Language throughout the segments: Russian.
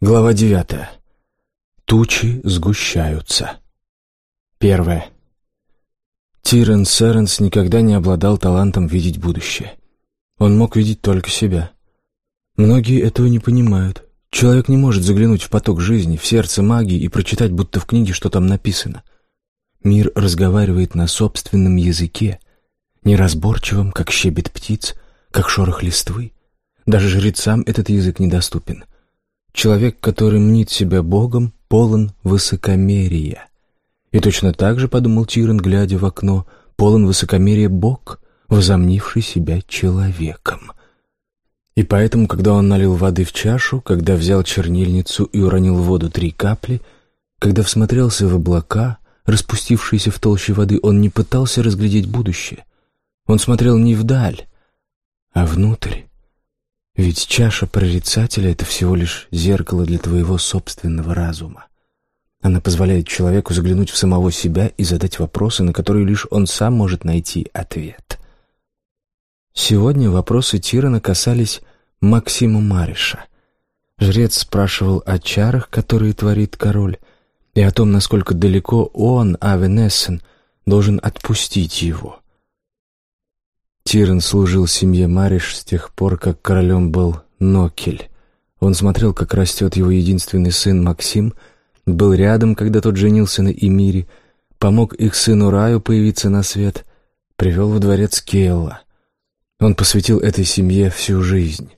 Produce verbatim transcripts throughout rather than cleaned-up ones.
Глава девятая. Тучи сгущаются. Первое. Тирен Сэренс никогда не обладал талантом видеть будущее. Он мог видеть только себя. Многие этого не понимают. Человек не может заглянуть в поток жизни, в сердце магии и прочитать, будто в книге, что там написано. Мир разговаривает на собственном языке, неразборчивом, как щебет птиц, как шорох листвы. Даже жрецам этот язык недоступен. Человек, который мнит себя Богом, полон высокомерия. И точно так же, подумал Тирен, глядя в окно, полон высокомерия Бог, возомнивший себя человеком. И поэтому, когда он налил воды в чашу, когда взял чернильницу и уронил в воду три капли, когда всмотрелся в облака, распустившиеся в толще воды, он не пытался разглядеть будущее. Он смотрел не вдаль, а внутрь. Ведь чаша прорицателя — это всего лишь зеркало для твоего собственного разума. Она позволяет человеку заглянуть в самого себя и задать вопросы, на которые лишь он сам может найти ответ. Сегодня вопросы Тирена касались Максима Мариша. Жрец спрашивал о чарах, которые творит король, и о том, насколько далеко он, Авен Эссен, должен отпустить его. Тирен служил семье Мариш с тех пор, как королем был Нокель. Он смотрел, как растет его единственный сын Максим, был рядом, когда тот женился на Эмире, помог их сыну Раю появиться на свет, привел во дворец Келла. Он посвятил этой семье всю жизнь.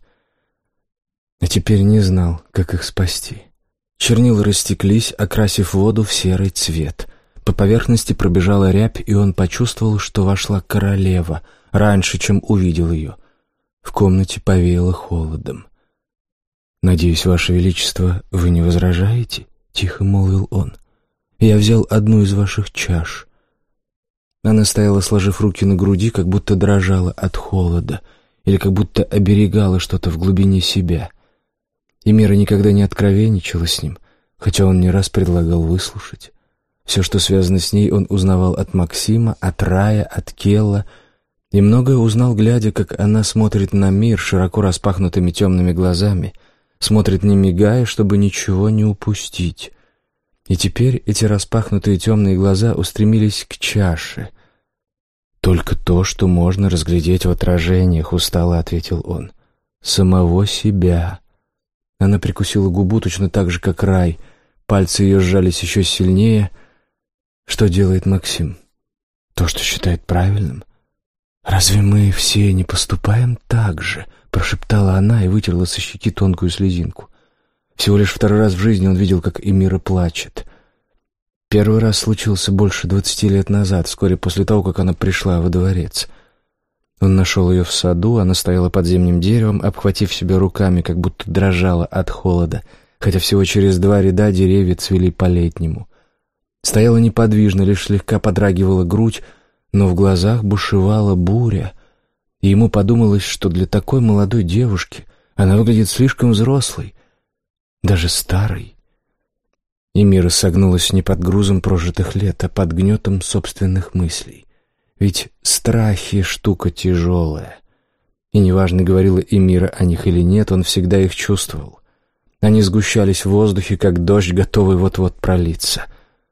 А теперь не знал, как их спасти. Чернила растеклись, окрасив воду в серый цвет. По поверхности пробежала рябь, и он почувствовал, что вошла королева, раньше, чем увидел ее. В комнате повеяло холодом. «Надеюсь, Ваше Величество, вы не возражаете?» — тихо молвил он. «Я взял одну из ваших чаш». Она стояла, сложив руки на груди, как будто дрожала от холода, или как будто оберегала что-то в глубине себя. Эмира никогда не откровенничала с ним, хотя он не раз предлагал выслушать. Все, что связано с ней, он узнавал от Максима, от Рая, от Келла, и многое узнал, глядя, как она смотрит на мир широко распахнутыми темными глазами, смотрит не мигая, чтобы ничего не упустить. И теперь эти распахнутые темные глаза устремились к чаше. «Только то, что можно разглядеть в отражениях», — устало ответил он. «Самого себя». Она прикусила губу точно так же, как Рай. Пальцы ее сжались еще сильнее. Что делает Максим? То, что считает правильным. «Разве мы все не поступаем так же?» — прошептала она и вытерла со щеки тонкую слезинку. Всего лишь второй раз в жизни он видел, как Эмира плачет. Первый раз случился больше двадцати лет назад, вскоре после того, как она пришла во дворец. Он нашел ее в саду, она стояла под зимним деревом, обхватив себя руками, как будто дрожала от холода, хотя всего через два ряда деревья цвели по-летнему. Стояла неподвижно, лишь слегка подрагивала грудь, но в глазах бушевала буря, и ему подумалось, что для такой молодой девушки она выглядит слишком взрослой, даже старой. Эмира согнулась не под грузом прожитых лет, а под гнетом собственных мыслей. Ведь страхи — штука тяжелая. И неважно, говорила Эмира о них или нет, он всегда их чувствовал. Они сгущались в воздухе, как дождь, готовый вот-вот пролиться.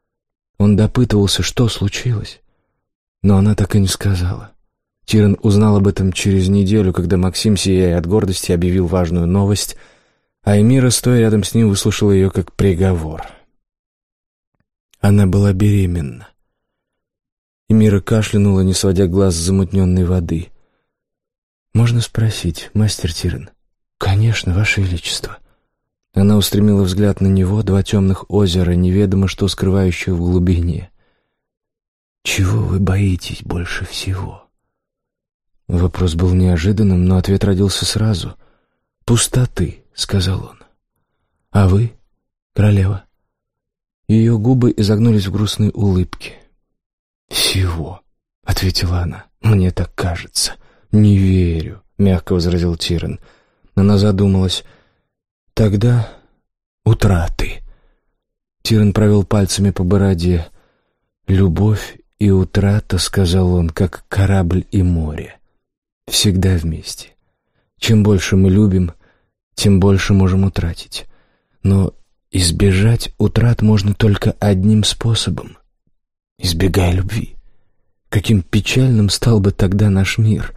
Он допытывался, что случилось, но она так и не сказала. Тирен узнал об этом через неделю, когда Максим, сияя от гордости, объявил важную новость, а Эмира, стоя рядом с ним, выслушала ее как приговор. Она была беременна. Эмира кашлянула, не сводя глаз с замутненной воды. «Можно спросить, мастер Тирен?» «Конечно, Ваше Величество». Она устремила взгляд на него, два темных озера, неведомо что скрывающих в глубине. «Чего вы боитесь больше всего?» Вопрос был неожиданным, но ответ родился сразу. «Пустоты», — сказал он. «А вы, королева?» Ее губы изогнулись в грустной улыбке. «Всего», — ответила она. «Мне так кажется». «Не верю», — мягко возразил Тирен. Она задумалась. «Тогда утраты». Тирен провел пальцами по бороде. «Любовь и утрата», — сказал он, — «как корабль и море. Всегда вместе. Чем больше мы любим, тем больше можем утратить. Но избежать утрат можно только одним способом — избегая любви. Каким печальным стал бы тогда наш мир.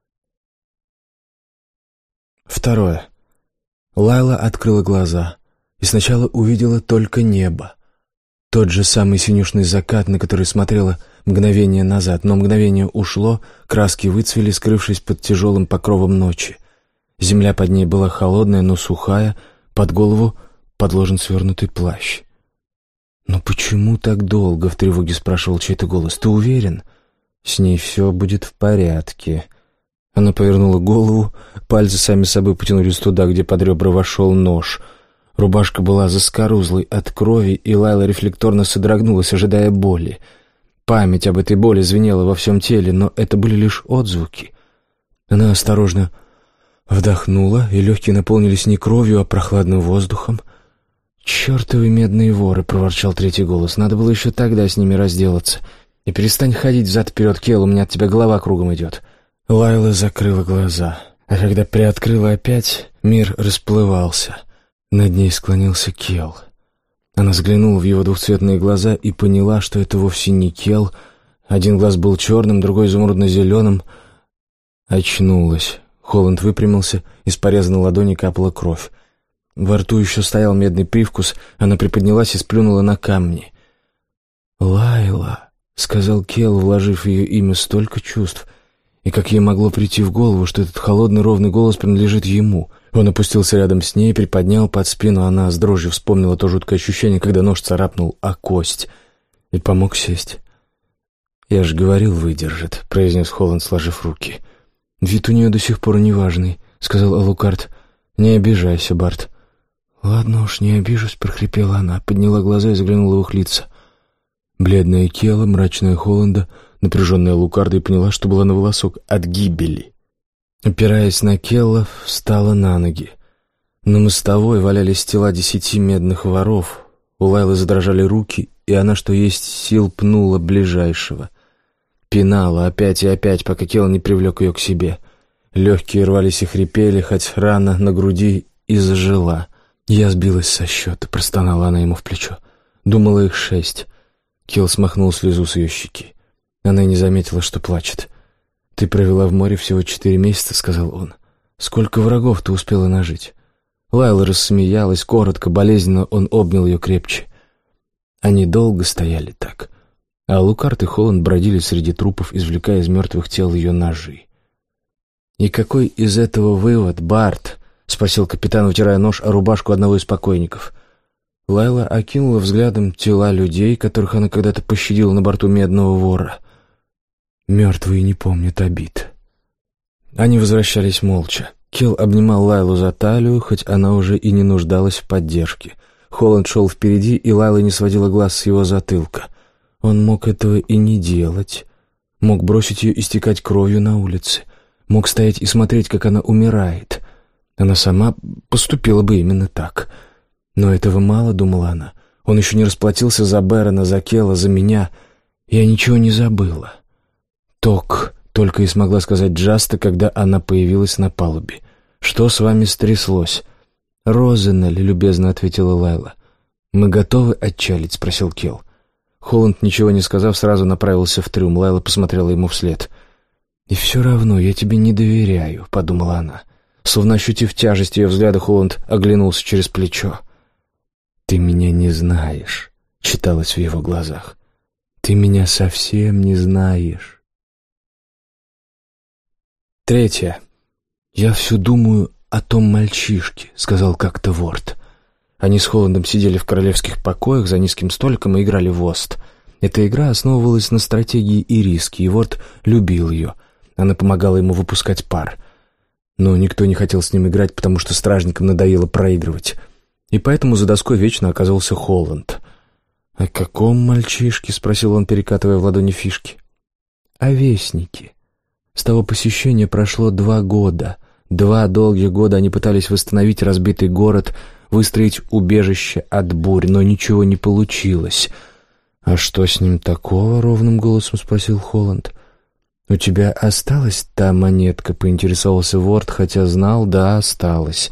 Второе. Лайла открыла глаза и сначала увидела только небо. Тот же самый синюшный закат, на который смотрела мгновение назад, но мгновение ушло, краски выцвели, скрывшись под тяжелым покровом ночи. Земля под ней была холодная, но сухая, под голову подложен свернутый плащ. «Но почему так долго?» — в тревоге спрашивал чей-то голос. «Ты уверен?» «С ней все будет в порядке». Она повернула голову, пальцы сами собой потянулись туда, где под ребра вошел нож. Рубашка была заскорузлой от крови, и Лайла рефлекторно содрогнулась, ожидая боли. Память об этой боли звенела во всем теле, но это были лишь отзвуки. Она осторожно вдохнула, и легкие наполнились не кровью, а прохладным воздухом. «Чертовы медные воры!» — проворчал третий голос. «Надо было еще тогда с ними разделаться. И перестань ходить взад-вперед, Кел, у меня от тебя голова кругом идет». Лайла закрыла глаза, а когда приоткрыла опять, мир расплывался. Над ней склонился Кел. Она взглянула в его двухцветные глаза и поняла, что это вовсе не Кел. Один глаз был черным, другой изумрудно-зеленым. Очнулась. Холланд выпрямился, из порезанной ладони капала кровь. Во рту еще стоял медный привкус, она приподнялась и сплюнула на камни. «Лайла», — сказал Кел, вложив в ее имя столько чувств, и как ей могло прийти в голову, что этот холодный ровный голос принадлежит ему. Он опустился рядом с ней, приподнял под спину, она с дрожью вспомнила то жуткое ощущение, когда нож царапнул о кость, и помог сесть. «Я же говорил, выдержит», — произнес Холланд, сложив руки. «Вид у нее до сих пор неважный», — сказал Алукард. «Не обижайся, Барт». «Ладно уж, не обижусь», — прохрипела она, подняла глаза и заглянула в их лица. Бледная Кела, мрачная Холланда, напряженная Лукарда, и поняла, что была на волосок от гибели. Опираясь на Келла, встала на ноги. На мостовой валялись тела десяти медных воров. У Лайлы задрожали руки, и она, что есть сил, пнула ближайшего. Пинала опять и опять, пока Келл не привлек ее к себе. Легкие рвались и хрипели, хоть рана на груди и зажила. «Я сбилась со счета», — простонала она ему в плечо. «Думала, их шесть». Келл смахнул слезу с ее щеки. Она и не заметила, что плачет. «Ты провела в море всего четыре месяца», — сказал он. «Сколько врагов ты успела нажить?» Лайла рассмеялась, коротко, болезненно он обнял ее крепче. Они долго стояли так, а Лукард и Холланд бродили среди трупов, извлекая из мертвых тел ее ножи. «И какой из этого вывод, Барт?» — спросил капитан, утирая нож о рубашку одного из покойников. Лайла окинула взглядом тела людей, которых она когда-то пощадила на борту Медного Вора. Мертвые не помнят обид. Они возвращались молча. Келл обнимал Лайлу за талию, хоть она уже и не нуждалась в поддержке. Холланд шел впереди, и Лайла не сводила глаз с его затылка. Он мог этого и не делать. Мог бросить ее истекать кровью на улице. Мог стоять и смотреть, как она умирает. Она сама поступила бы именно так. Но этого мало, думала она. Он еще не расплатился за Бэрона, за Келла, за меня. Я ничего не забыла. «Ток», — только и смогла сказать Джаста, когда она появилась на палубе. «Что с вами стряслось?» «Розенель», — любезно ответила Лайла. «Мы готовы отчалить?» — спросил Келл. Холланд, ничего не сказав, сразу направился в трюм. Лайла посмотрела ему вслед. «И все равно я тебе не доверяю», — подумала она. Словно ощутив тяжесть ее взгляда, Холланд оглянулся через плечо. «Ты меня не знаешь», — читалось в его глазах. «Ты меня совсем не знаешь». Третье. «Я все думаю о том мальчишке», — сказал как-то Ворд. Они с Холландом сидели в королевских покоях за низким столиком и играли в Ост. Эта игра основывалась на стратегии и риске, и Ворд любил ее. Она помогала ему выпускать пар. Но никто не хотел с ним играть, потому что стражникам надоело проигрывать. И поэтому за доской вечно оказывался Холланд. «О каком мальчишке?» — спросил он, перекатывая в ладони фишки. «О вестнике. С того посещения прошло два года. Два долгих года они пытались восстановить разбитый город, выстроить убежище от бурь, но ничего не получилось». «А что с ним такого?» — ровным голосом спросил Холланд. «У тебя осталась та монетка?» — поинтересовался Ворд, хотя знал, да, осталась.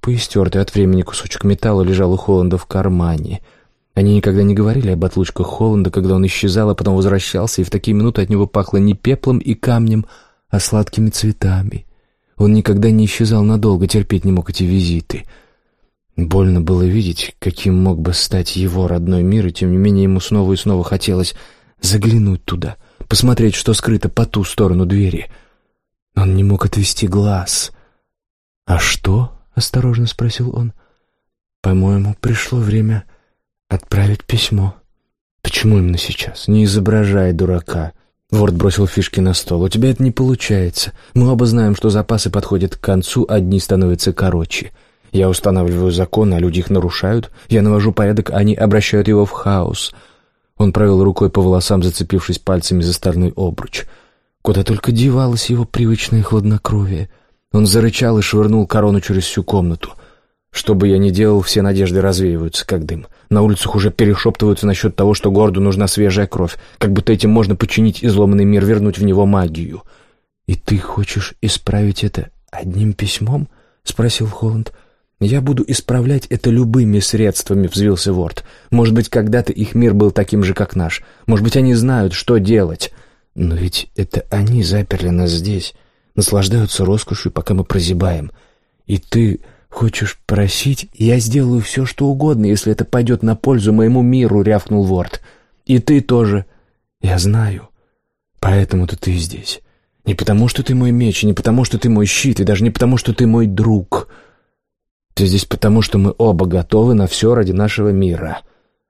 Скрипучий, поистертый от времени кусочек металла лежал у Холланда в кармане. Они никогда не говорили об отлучках Холланда, когда он исчезал, а потом возвращался, и в такие минуты от него пахло не пеплом и камнем, а сладкими цветами. Он никогда не исчезал надолго, терпеть не мог эти визиты. Больно было видеть, каким мог бы стать его родной мир, и тем не менее ему снова и снова хотелось заглянуть туда, посмотреть, что скрыто по ту сторону двери. Он не мог отвести глаз. «А что?» — осторожно спросил он. «По-моему, пришло время отправить письмо». «Почему именно сейчас? Не изображай дурака». Ворд бросил фишки на стол. «У тебя это не получается. Мы оба знаем, что запасы подходят к концу, а дни становятся короче. Я устанавливаю законы, а люди их нарушают. Я навожу порядок, а они обращают его в хаос». Он провел рукой по волосам, зацепившись пальцами за стальной обруч. Куда только девалось его привычное хладнокровие. Он зарычал и швырнул корону через всю комнату. «Что бы я ни делал, все надежды развеиваются, как дым. На улицах уже перешептываются насчет того, что городу нужна свежая кровь, как будто этим можно починить изломанный мир, вернуть в него магию». «И ты хочешь исправить это одним письмом?» — спросил Холланд. «Я буду исправлять это любыми средствами», — взвился Ворд. «Может быть, когда-то их мир был таким же, как наш. Может быть, они знают, что делать. Но ведь это они заперли нас здесь, наслаждаются роскошью, пока мы прозябаем. И ты хочешь просить? Я сделаю все, что угодно, если это пойдет на пользу моему миру», — рявкнул Ворд. «И ты тоже. Я знаю. Поэтому-то ты здесь. Не потому, что ты мой меч, не потому, что ты мой щит, и даже не потому, что ты мой друг. Ты здесь потому, что мы оба готовы на все ради нашего мира».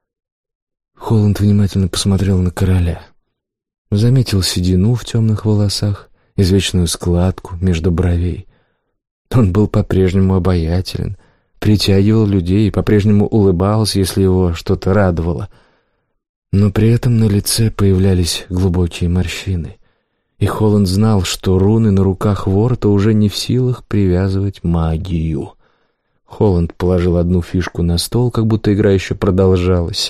Холланд внимательно посмотрел на короля. Заметил седину в темных волосах, извечную складку между бровей. Он был по-прежнему обаятелен, притягивал людей и по-прежнему улыбался, если его что-то радовало. Но при этом на лице появлялись глубокие морщины, и Холланд знал, что руны на руках Ворта уже не в силах привязывать магию. Холланд положил одну фишку на стол, как будто игра еще продолжалась.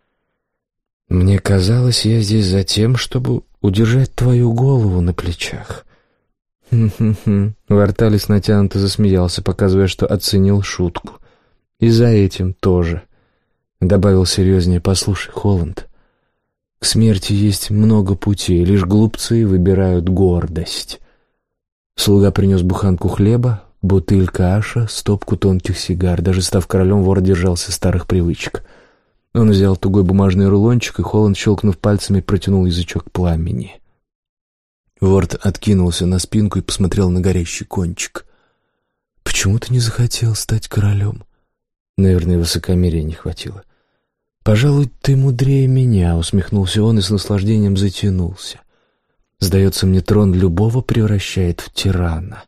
«Мне казалось, я здесь за тем, чтобы удержать твою голову на плечах». «Хм-хм-хм». Варталис натянуто засмеялся, показывая, что оценил шутку. «И за этим тоже», — добавил серьезнее. «Послушай, Холланд, к смерти есть много путей, лишь глупцы выбирают гордость». Слуга принес буханку хлеба, бутыль каша, стопку тонких сигар. Даже став королем, Ворд держался старых привычек. Он взял тугой бумажный рулончик, и Холланд, щелкнув пальцами, протянул язычок пламени. Ворд откинулся на спинку и посмотрел на горящий кончик. «Почему ты не захотел стать королем?» Наверное, высокомерия не хватило. «Пожалуй, ты мудрее меня», — усмехнулся он и с наслаждением затянулся. «Сдается мне, трон любого превращает в тирана».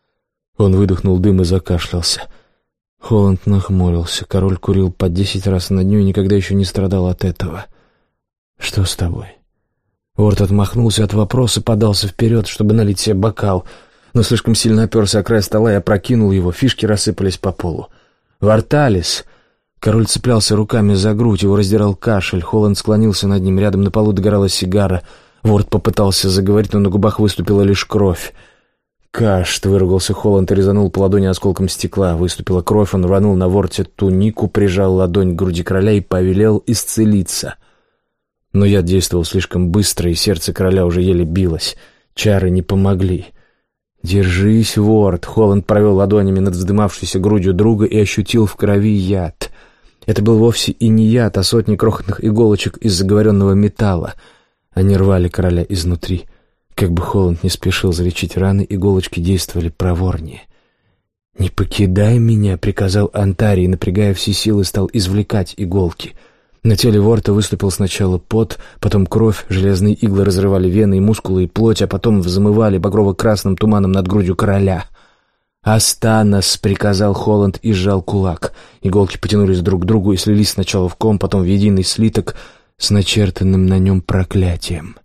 Он выдохнул дым и закашлялся. Холланд нахмурился. Король курил по десять раз на дню и никогда еще не страдал от этого. «Что с тобой?» Ворд отмахнулся от вопроса, подался вперед, чтобы налить себе бокал, но слишком сильно оперся о край стола и опрокинул его. Фишки рассыпались по полу. «Варталис!» Король цеплялся руками за грудь, его раздирал кашель. Холланд склонился над ним, рядом на полу догорала сигара. Ворд попытался заговорить, но на губах выступила лишь кровь. «Кашт!» — выругался Холланд и резанул по ладони осколком стекла. Выступила кровь, он рванул на Ворте тунику, прижал ладонь к груди короля и повелел исцелиться. Но яд действовал слишком быстро, и сердце короля уже еле билось. Чары не помогли. «Держись, Ворд!» — Холланд провел ладонями над вздымавшейся грудью друга и ощутил в крови яд. Это был вовсе и не яд, а сотни крохотных иголочек из заговоренного металла. Они рвали короля изнутри. Как бы Холланд не спешил залечить раны, иголочки действовали проворнее. «Не покидай меня», — приказал Антарий, напрягая все силы, стал извлекать иголки. На теле Ворта выступил сначала пот, потом кровь, железные иглы разрывали вены и мускулы и плоть, а потом взмывали багрово-красным туманом над грудью короля. «Астанас», — приказал Холланд и сжал кулак. Иголки потянулись друг к другу и слились сначала в ком, потом в единый слиток с начертанным на нем проклятием.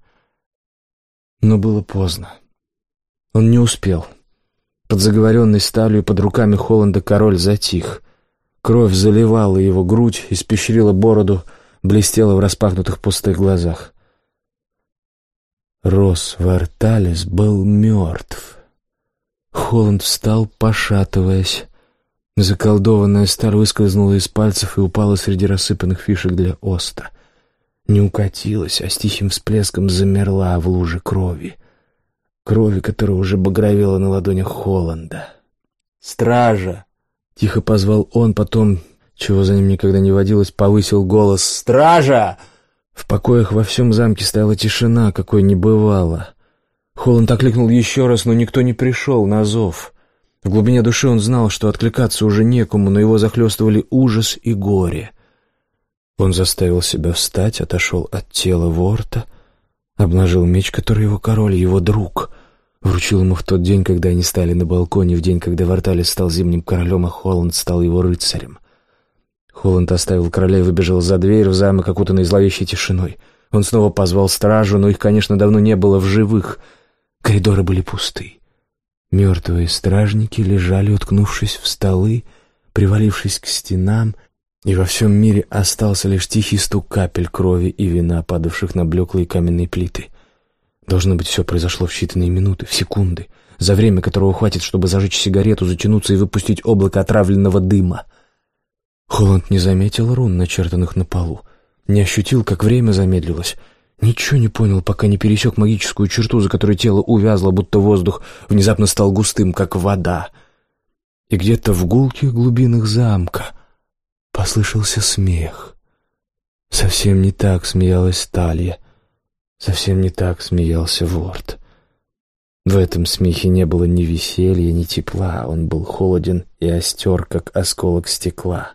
Но было поздно. Он не успел. Под заговоренной сталью под руками Холланда король затих. Кровь заливала его грудь, испещрила бороду, блестела в распахнутых пустых глазах. Рос Варталис был мертв. Холланд встал, пошатываясь. Заколдованная сталь выскользнула из пальцев и упала среди рассыпанных фишек для оста. Не укатилась, а с тихим всплеском замерла в луже крови. Крови, которая уже багровела на ладонях Холланда. «Стража!» — тихо позвал он, потом, чего за ним никогда не водилось, повысил голос. «Стража!» В покоях во всем замке стояла тишина, какой не бывало. Холланд окликнул еще раз, но никто не пришел на зов. В глубине души он знал, что откликаться уже некому, но его захлестывали ужас и горе. Он заставил себя встать, отошел от тела Ворта, обнажил меч, который его король, его друг, вручил ему в тот день, когда они стали на балконе, в день, когда Варталис стал зимним королем, а Холланд стал его рыцарем. Холланд оставил короля и выбежал за дверь в замок, окутанный зловещей тишиной. Он снова позвал стражу, но их, конечно, давно не было в живых. Коридоры были пусты. Мертвые стражники лежали, уткнувшись в столы, привалившись к стенам, и во всем мире остался лишь тихий стук капель крови и вина, падавших на блеклые каменные плиты. Должно быть, все произошло в считанные минуты, в секунды, за время которого хватит, чтобы зажечь сигарету, затянуться и выпустить облако отравленного дыма. Холланд не заметил рун, начертанных на полу, не ощутил, как время замедлилось. Ничего не понял, пока не пересек магическую черту, за которой тело увязло, будто воздух внезапно стал густым, как вода. И где-то в гулких глубинах замка послышался смех. Совсем не так смеялась Талья, совсем не так смеялся Ворт. В этом смехе не было ни веселья, ни тепла, он был холоден и остер, как осколок стекла.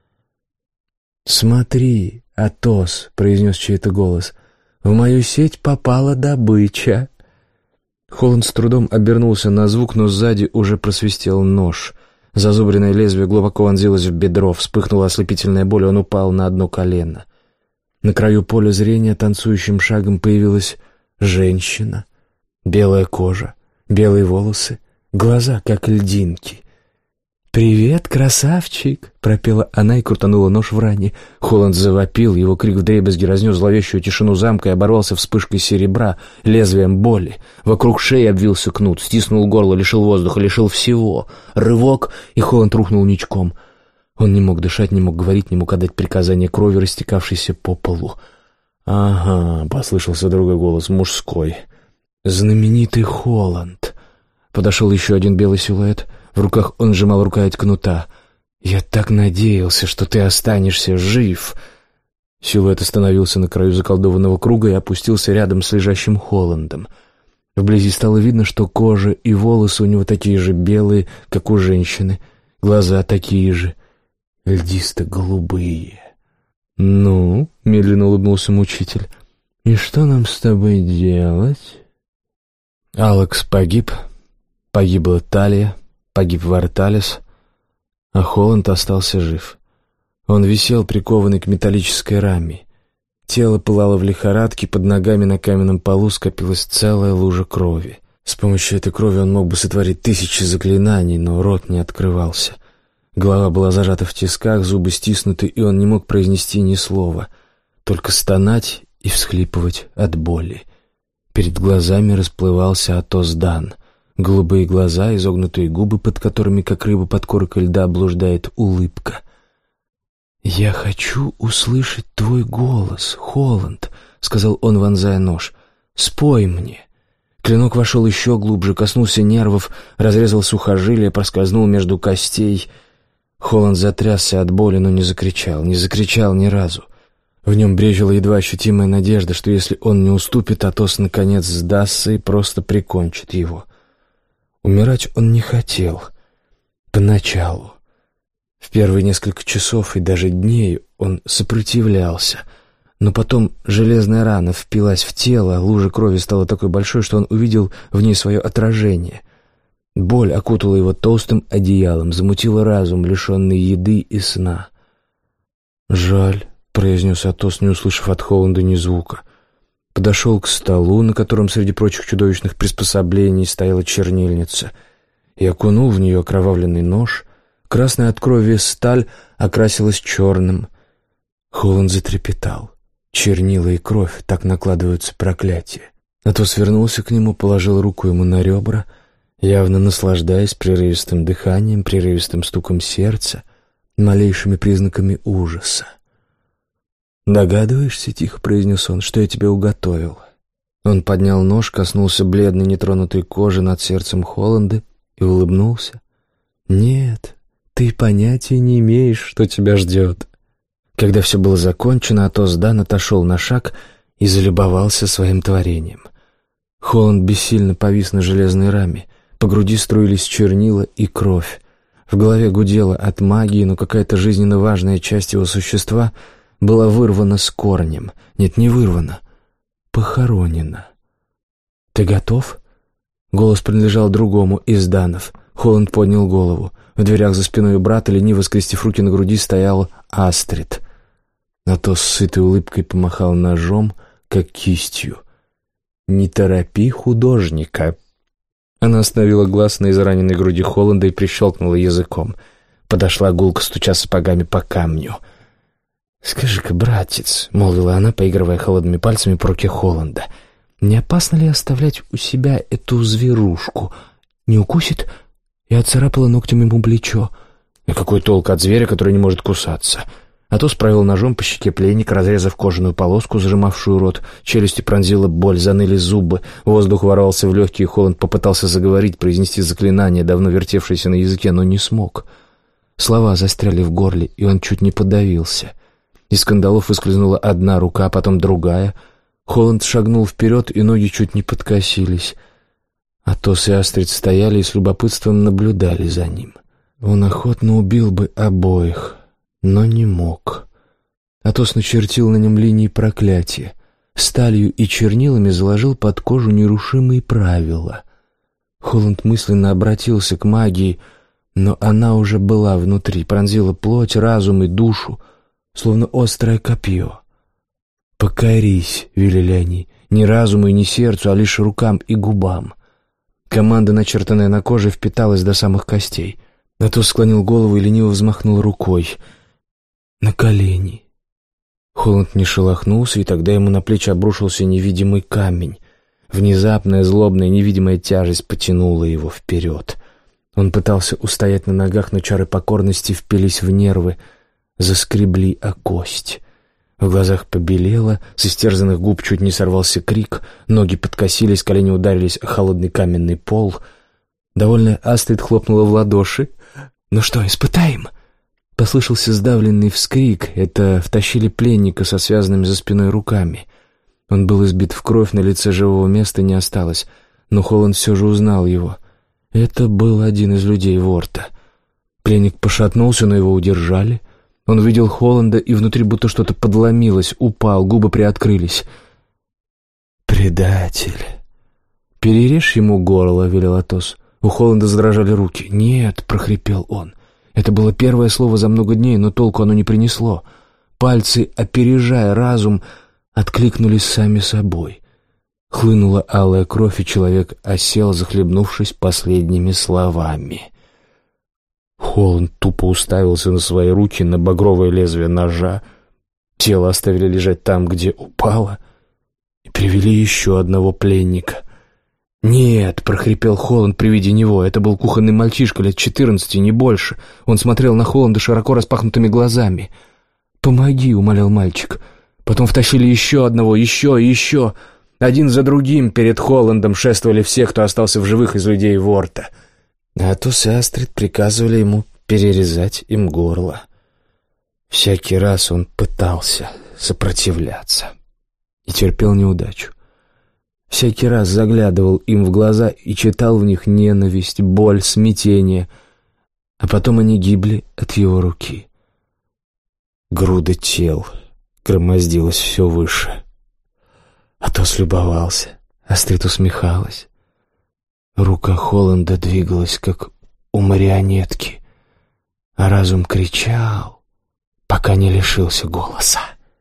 «Смотри, Атос», — произнес чей-то голос, — «в мою сеть попала добыча». Холланд с трудом обернулся на звук, но сзади уже просвистел нож. Зазубренное лезвие глубоко вонзилось в бедро, вспыхнула ослепительная боль, он упал на одно колено. На краю поля зрения танцующим шагом появилась женщина. Белая кожа, белые волосы, глаза, как льдинки. «Привет, красавчик!» — пропела она и крутанула нож в ране. Холланд завопил, его крик вдребезги разнес зловещую тишину замка и оборвался вспышкой серебра, лезвием боли. Вокруг шеи обвился кнут, стиснул горло, лишил воздуха, лишил всего. Рывок, и Холланд рухнул ничком. Он не мог дышать, не мог говорить, не мог отдать приказание крови, растекавшейся по полу. «Ага», — послышался другой голос, мужской. «Знаменитый Холланд». Подошел еще один белый силуэт. В руках он сжимал рукоять кнута. «Я так надеялся, что ты останешься жив!» Силуэт остановился на краю заколдованного круга и опустился рядом с лежащим Холландом. Вблизи стало видно, что кожа и волосы у него такие же белые, как у женщины, глаза такие же, льдисто-голубые. «Ну?» — медленно улыбнулся мучитель. «И что нам с тобой делать?» Алекс погиб, погибла Талья, погиб Варталис, а Холланд остался жив. Он висел, прикованный к металлической раме. Тело пылало в лихорадке, под ногами на каменном полу скопилась целая лужа крови. С помощью этой крови он мог бы сотворить тысячи заклинаний, но рот не открывался. Голова была зажата в тисках, зубы стиснуты, и он не мог произнести ни слова, только стонать и всхлипывать от боли. Перед глазами расплывался Атос Дан. Голубые глаза, изогнутые губы, под которыми, как рыба под коркой льда, блуждает улыбка. «Я хочу услышать твой голос, Холланд», — сказал он, вонзая нож. «Спой мне». Клинок вошел еще глубже, коснулся нервов, разрезал сухожилия, проскользнул между костей. Холланд затрясся от боли, но не закричал, не закричал ни разу. В нем брезжила едва ощутимая надежда, что если он не уступит, Атос наконец сдастся и просто прикончит его. Умирать он не хотел. Поначалу. В первые несколько часов и даже дней он сопротивлялся. Но потом железная рана впилась в тело, лужа крови стала такой большой, что он увидел в ней свое отражение. Боль окутала его толстым одеялом, замутила разум, лишенный еды и сна. «Жаль», — произнес Атос, не услышав от Холланда ни звука. Подошел к столу, на котором среди прочих чудовищных приспособлений стояла чернильница, и окунул в нее окровавленный нож. Красная от крови сталь окрасилась черным. Холланд затрепетал. Чернила и кровь, так накладываются проклятия. Атос вернулся к нему, положил руку ему на ребра. явно наслаждаясь прерывистым дыханием, прерывистым стуком сердца, малейшими признаками ужаса. «Догадываешься, — тихо произнес он, — что я тебе уготовил?» Он поднял нож, коснулся бледной нетронутой кожи над сердцем Холланда и улыбнулся. «Нет, ты понятия не имеешь, что тебя ждет». Когда все было закончено, Атос Дан отошел на шаг и залюбовался своим творением. Холланд бессильно повис на железной раме, по груди струились чернила и кровь. В голове гудело от магии, но какая-то жизненно важная часть его существа была вырвана с корнем. Нет, не вырвана, похоронена. «Ты готов?» Голос принадлежал другому из Данов. Холланд поднял голову. В дверях за спиной у брата, лениво скрестив руки на груди, стояла Астрид. Атос с сытой улыбкой помахал ножом, как кистью. «Не торопи художника». Она остановила глаз на израненной груди Холланда и прищелкнула языком. Подошла гулко, стуча сапогами по камню. «Скажи-ка, братец», — молвила она, поигрывая холодными пальцами по руке Холланда, — «не опасно ли оставлять у себя эту зверушку? Не укусит?» Я отцарапала ногтем ему плечо. «И какой толк от зверя, который не может кусаться?» Атос провел ножом по щеке пленника, разрезав кожаную полоску, зажимавшую рот. Челюсти пронзила боль, заныли зубы. Воздух ворвался в легкие, Холланд попытался заговорить, произнести заклинание, давно вертевшееся на языке, но не смог. Слова застряли в горле, и он чуть не подавился. Из кандалов выскользнула одна рука, потом другая. Холланд шагнул вперед, и ноги чуть не подкосились. Атос и Астрид стояли и с любопытством наблюдали за ним. Он охотно убил бы обоих, но не мог. Атос начертил на нем линии проклятия. Сталью и чернилами заложил под кожу нерушимые правила. Холланд мысленно обратился к магии, но она уже была внутри, пронзила плоть, разум и душу, словно острое копье. «Покорись», — велели они, — «не разуму и не сердцу, а лишь рукам и губам». Команда, начертанная на коже, впиталась до самых костей. Атос склонил голову и лениво взмахнул рукой. На колени. Холланд не шелохнулся, и тогда ему на плечи обрушился невидимый камень. Внезапная, злобная, невидимая тяжесть потянула его вперед. Он пытался устоять на ногах, но чары покорности впились в нервы, заскребли о кость. В глазах побелело, с истерзанных губ чуть не сорвался крик, ноги подкосились, колени ударились о холодный каменный пол. Довольная Астрид хлопнула в ладоши. «Ну что, испытаем?» Послышался сдавленный вскрик. Это втащили пленника со связанными за спиной руками. Он был избит в кровь, на лице живого места не осталось, но Холланд все же узнал его. Это был один из людей Ворта. Пленник пошатнулся, но его удержали. Он увидел Холланда, и внутри будто что-то подломилось, упал, губы приоткрылись. «Предатель!» «Перережь ему горло», — велел Атос. У Холланда задрожали руки. «Нет», — прохрипел он. Это было первое слово за много дней, но толку оно не принесло. Пальцы, опережая разум, откликнулись сами собой. Хлынула алая кровь, и человек осел, захлебнувшись последними словами. Холланд тупо уставился на свои руки, на багровое лезвие ножа. Тело оставили лежать там, где упало, и привели еще одного пленника. «Нет», — прохрипел Холланд при виде него, — это был кухонный мальчишка лет четырнадцати, не больше. Он смотрел на Холланда широко распахнутыми глазами. «Помоги», — умолял мальчик. Потом втащили еще одного, еще и еще. Один за другим перед Холландом шествовали все, кто остался в живых из людей Ворта. Атос и Астрид приказывали ему перерезать им горло. Всякий раз он пытался сопротивляться и терпел неудачу. Всякий раз заглядывал им в глаза и читал в них ненависть, боль, смятение, а потом они гибли от его руки. Груда тел громоздилась все выше. Атос любовался, Астрид усмехалась. Рука Холланда двигалась, как у марионетки, а разум кричал, пока не лишился голоса.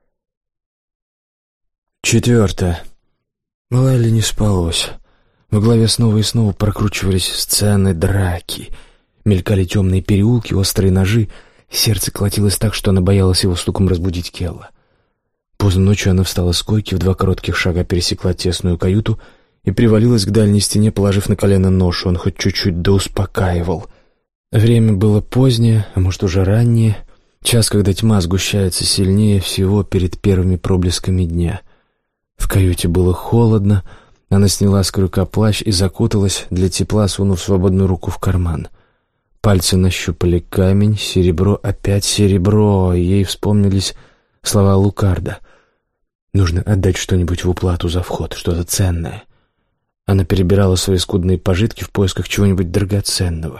Четвертое. Лайле не спалось. В голове снова и снова прокручивались сцены драки. Мелькали темные переулки, острые ножи. Сердце колотилось так, что она боялась его стуком разбудить Келла. Поздно ночью она встала с койки, в два коротких шага пересекла тесную каюту и привалилась к дальней стене, положив на колено нож. Он хоть чуть-чуть да успокаивал. Время было позднее, а может уже раннее, час, когда тьма сгущается сильнее всего перед первыми проблесками дня. В каюте было холодно, она сняла с крюка плащ и закуталась, для тепла сунув свободную руку в карман. Пальцы нащупали камень, серебро, опять серебро, и ей вспомнились слова Лукарда. Нужно отдать что-нибудь в уплату за вход, что-то ценное. Она перебирала свои скудные пожитки в поисках чего-нибудь драгоценного.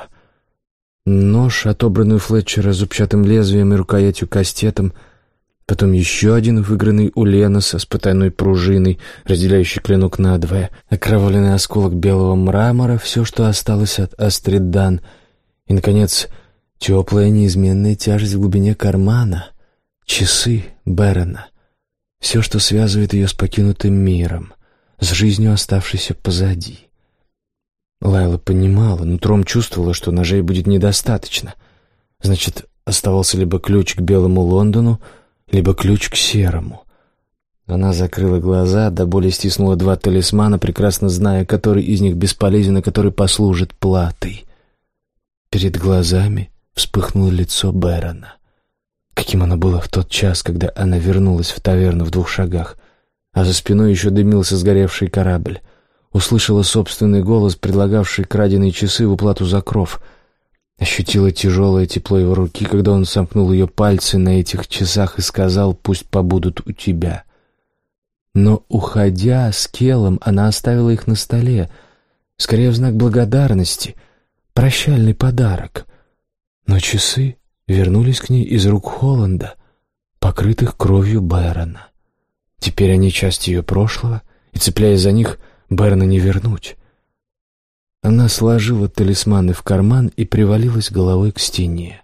Нож, отобранный у Флетчера зубчатым лезвием и рукоятью-кастетом, потом еще один, выигранный у Леноса с потайной пружиной, разделяющий клинок надвое, окровавленный осколок белого мрамора, все, что осталось от Астридан, и, наконец, теплая неизменная тяжесть в глубине кармана, часы Берона, все, что связывает ее с покинутым миром, с жизнью, оставшейся позади. Лайла понимала, нутром чувствовала, что ножей будет недостаточно. Значит, оставался либо ключ к белому Лондону, либо ключ к серому. Она закрыла глаза, до боли стиснула два талисмана, прекрасно зная, который из них бесполезен, а который послужит платой. Перед глазами вспыхнуло лицо Берона. Каким оно было в тот час, когда она вернулась в таверну в двух шагах, а за спиной еще дымился сгоревший корабль. Услышала собственный голос, предлагавший краденые часы в уплату за кров. Ощутила тяжелое тепло его руки, когда он сомкнул ее пальцы на этих часах и сказал: «Пусть побудут у тебя». Но, уходя с Келом, она оставила их на столе, скорее в знак благодарности, прощальный подарок. Но часы вернулись к ней из рук Холланда, покрытых кровью Берона. Теперь они часть ее прошлого, и, цепляясь за них, Берона не вернуть. Она сложила талисманы в карман и привалилась головой к стене.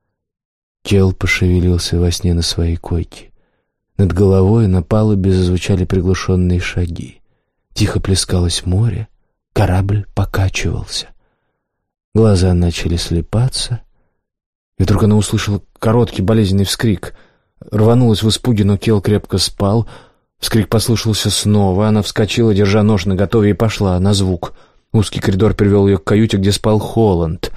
Кел пошевелился во сне на своей койке. Над головой на палубе зазвучали приглушенные шаги. Тихо плескалось море, корабль покачивался. Глаза начали слепаться, и вдруг она услышала короткий болезненный вскрик. Рванулась в испуге, но Кел крепко спал. Вскрик послышался снова. Она вскочила, держа нож наготове, и пошла на звук. Узкий коридор привел ее к каюте, где спал Холланд.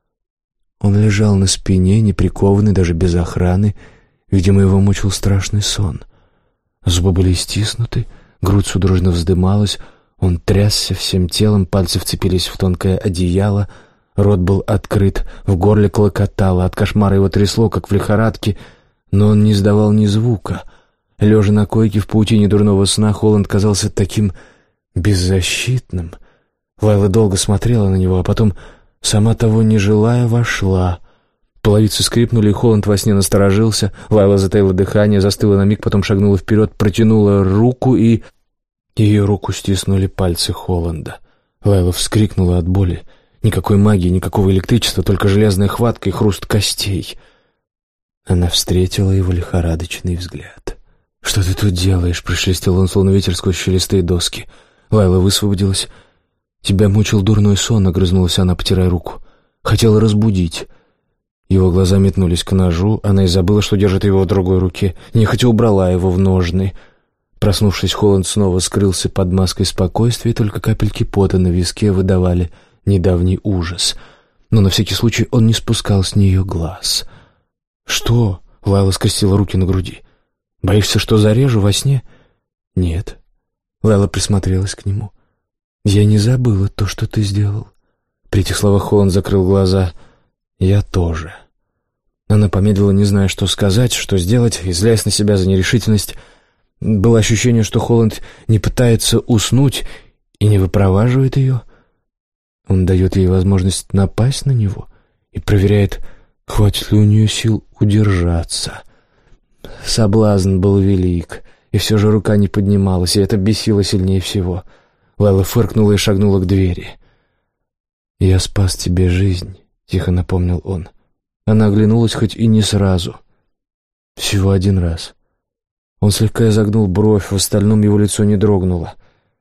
Он лежал на спине, неприкованный, даже без охраны. Видимо, его мучил страшный сон. Зубы были стиснуты, грудь судорожно вздымалась. Он трясся всем телом, пальцы вцепились в тонкое одеяло. Рот был открыт, в горле клокотало. От кошмара его трясло, как в лихорадке, но он не издавал ни звука. Лежа на койке в паутине дурного сна, Холланд казался таким беззащитным. Лайла долго смотрела на него, а потом, сама того не желая, вошла. Половицы скрипнули, и Холланд во сне насторожился. Лайла затаила дыхание, застыла на миг, потом шагнула вперед, протянула руку, и... Ее руку стиснули пальцы Холланда. Лайла вскрикнула от боли. Никакой магии, никакого электричества, только железная хватка и хруст костей. Она встретила его лихорадочный взгляд. «Что ты тут делаешь?» — прошелестел он, словно ветер сквозь щелистые доски. Лайла высвободилась. «Тебя мучил дурной сон», — огрызнулась она, потирая руку. «Хотела разбудить». Его глаза метнулись к ножу. Она и забыла, что держит его в другой руке. Нехотя убрала его в ножны. Проснувшись, Холланд снова скрылся под маской спокойствия, и только капельки пота на виске выдавали недавний ужас. Но на всякий случай он не спускал с нее глаз. «Что?» — Лайла скрестила руки на груди. «Боишься, что зарежу во сне?» «Нет». Лайла присмотрелась к нему. «Я не забыла то, что ты сделал». При этих словах Холланд закрыл глаза. «Я тоже». Она помедлила, не зная, что сказать, что сделать, и злясь на себя за нерешительность. Было ощущение, что Холланд не пытается уснуть и не выпроваживает ее. Он дает ей возможность напасть на него и проверяет, хватит ли у нее сил удержаться. Соблазн был велик, и все же рука не поднималась, и это бесило сильнее всего. Лайла фыркнула и шагнула к двери. «Я спас тебе жизнь», — тихо напомнил он. Она оглянулась, хоть и не сразу. Всего один раз. Он слегка изогнул бровь, в остальном его лицо не дрогнуло.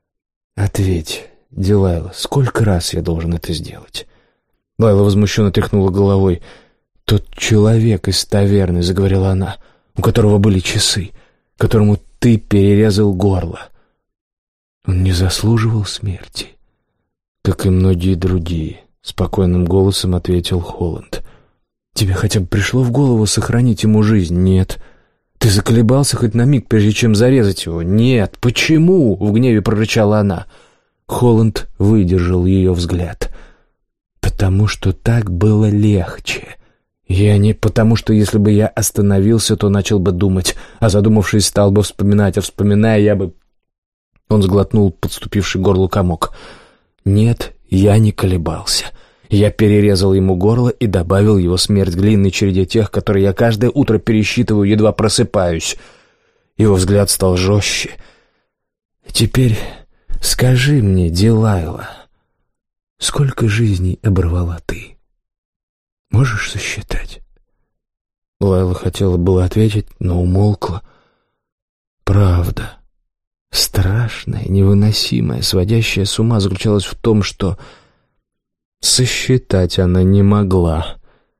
«Ответь, Дилайла, сколько раз я должен это сделать?» Лайла возмущенно тряхнула головой. «Тот человек из таверны», — заговорила она, — «у которого были часы, которому ты перерезал горло». Он не заслуживал смерти, как и многие другие, — спокойным голосом ответил Холланд. Тебе хотя бы пришло в голову сохранить ему жизнь? Нет. Ты заколебался хоть на миг, прежде чем зарезать его? Нет. Почему? — в гневе прорычала она. Холланд выдержал ее взгляд. Потому что так было легче. Я не потому, что если бы я остановился, то начал бы думать, а задумавшись, стал бы вспоминать, а вспоминая, я бы... Он сглотнул подступивший к горлу комок. Нет, я не колебался. Я перерезал ему горло и добавил его смерть к длинной череде тех, которые я каждое утро пересчитываю, едва просыпаюсь. Его взгляд стал жестче. Теперь скажи мне, Дилайла, сколько жизней оборвала ты? Можешь сосчитать?» Лайла хотела было ответить, но умолкла. Правда, страшная, невыносимая, сводящая с ума, заключалась в том, что сосчитать она не могла.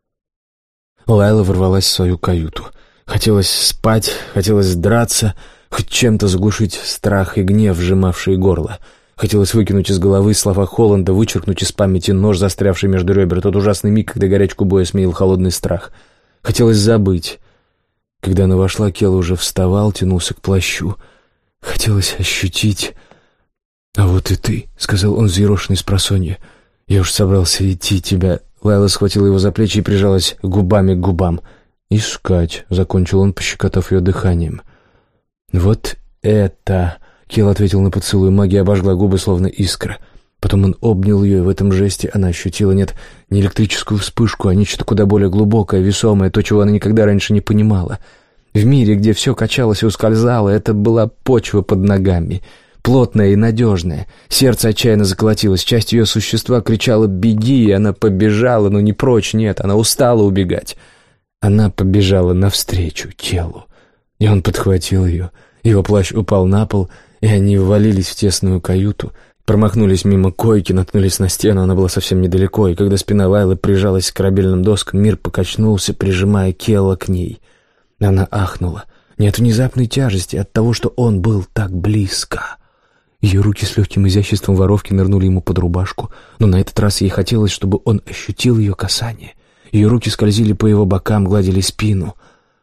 Лайла ворвалась в свою каюту. Хотелось спать, хотелось драться, хоть чем-то заглушить страх и гнев, сжимавший горло. Хотелось выкинуть из головы слова Холланда, вычеркнуть из памяти нож, застрявший между ребер, тот ужасный миг, когда горячку боя сменил холодный страх. Хотелось забыть. Когда она вошла, Кел уже вставал, тянулся к плащу. Хотелось ощутить... «А вот и ты», — сказал он взъерошенный спросонья. «Я уж собрался идти тебя...» Лайла схватила его за плечи и прижалась губами к губам. «Искать», — закончил он, пощекотав ее дыханием. «Вот это...» Кел ответил на поцелуй, магия обожгла губы, словно искра. Потом он обнял ее, и в этом жесте она ощутила, нет, не электрическую вспышку, а нечто куда более глубокое, весомое, то, чего она никогда раньше не понимала. В мире, где все качалось и ускользало, это была почва под ногами, плотная и надежная. Сердце отчаянно заколотилось, часть ее существа кричала «беги», и она побежала, но не прочь, нет, она устала убегать. Она побежала навстречу Келу, и он подхватил ее. Его плащ упал на пол, и они ввалились в тесную каюту, промахнулись мимо койки, наткнулись на стену, она была совсем недалеко, и когда спина Лайлы прижалась к корабельным доскам, мир покачнулся, прижимая Келла к ней. Она ахнула. Не от внезапной тяжести, а от того, что он был так близко. Ее руки с легким изяществом воровки нырнули ему под рубашку, но на этот раз ей хотелось, чтобы он ощутил ее касание. Ее руки скользили по его бокам, гладили спину.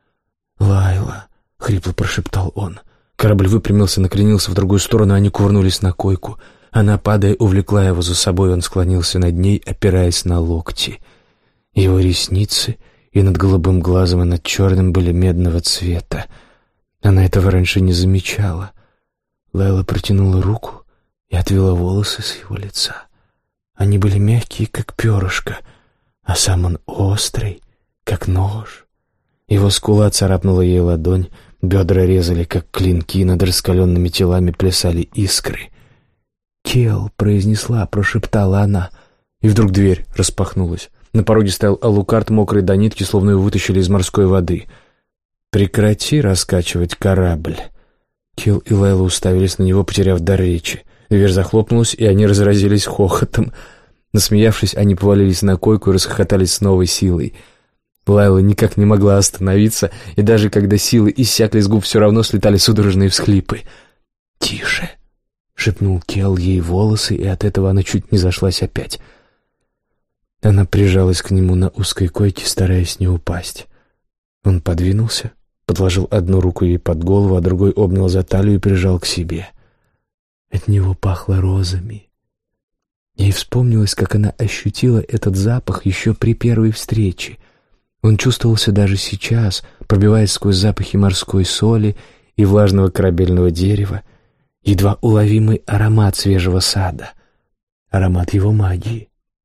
«Лайла», — хрипло прошептал он. Корабль выпрямился, накренился в другую сторону, они кувырнулись на койку. Она, падая, увлекла его за собой, он склонился над ней, опираясь на локти. Его ресницы и над голубым глазом, и над черным были медного цвета. Она этого раньше не замечала. Лайла протянула руку и отвела волосы с его лица. Они были мягкие, как перышко, а сам он острый, как нож. Его скула царапнула ей ладонь, бедра резали, как клинки, над раскаленными телами плясали искры. «Кел», — произнесла, прошептала она, и вдруг дверь распахнулась. На пороге стоял Алукард, мокрый до нитки, словно его вытащили из морской воды. «Прекрати раскачивать корабль». Кел и Лайла уставились на него, потеряв дар речи. Дверь захлопнулась, и они разразились хохотом. Насмеявшись, они повалились на койку и расхохотались с новой силой. Лайла никак не могла остановиться, и даже когда силы иссякли с губ, все равно слетали судорожные всхлипы. «Тише!» — шепнул Кел ей волосы, и от этого она чуть не зашлась опять. Она прижалась к нему на узкой койке, стараясь не упасть. Он подвинулся, подложил одну руку ей под голову, а другой обнял за талию и прижал к себе. От него пахло розами. Ей вспомнилось, как она ощутила этот запах еще при первой встрече. Он чувствовался даже сейчас, пробиваясь сквозь запахи морской соли и влажного корабельного дерева, едва уловимый аромат свежего сада, аромат его магии.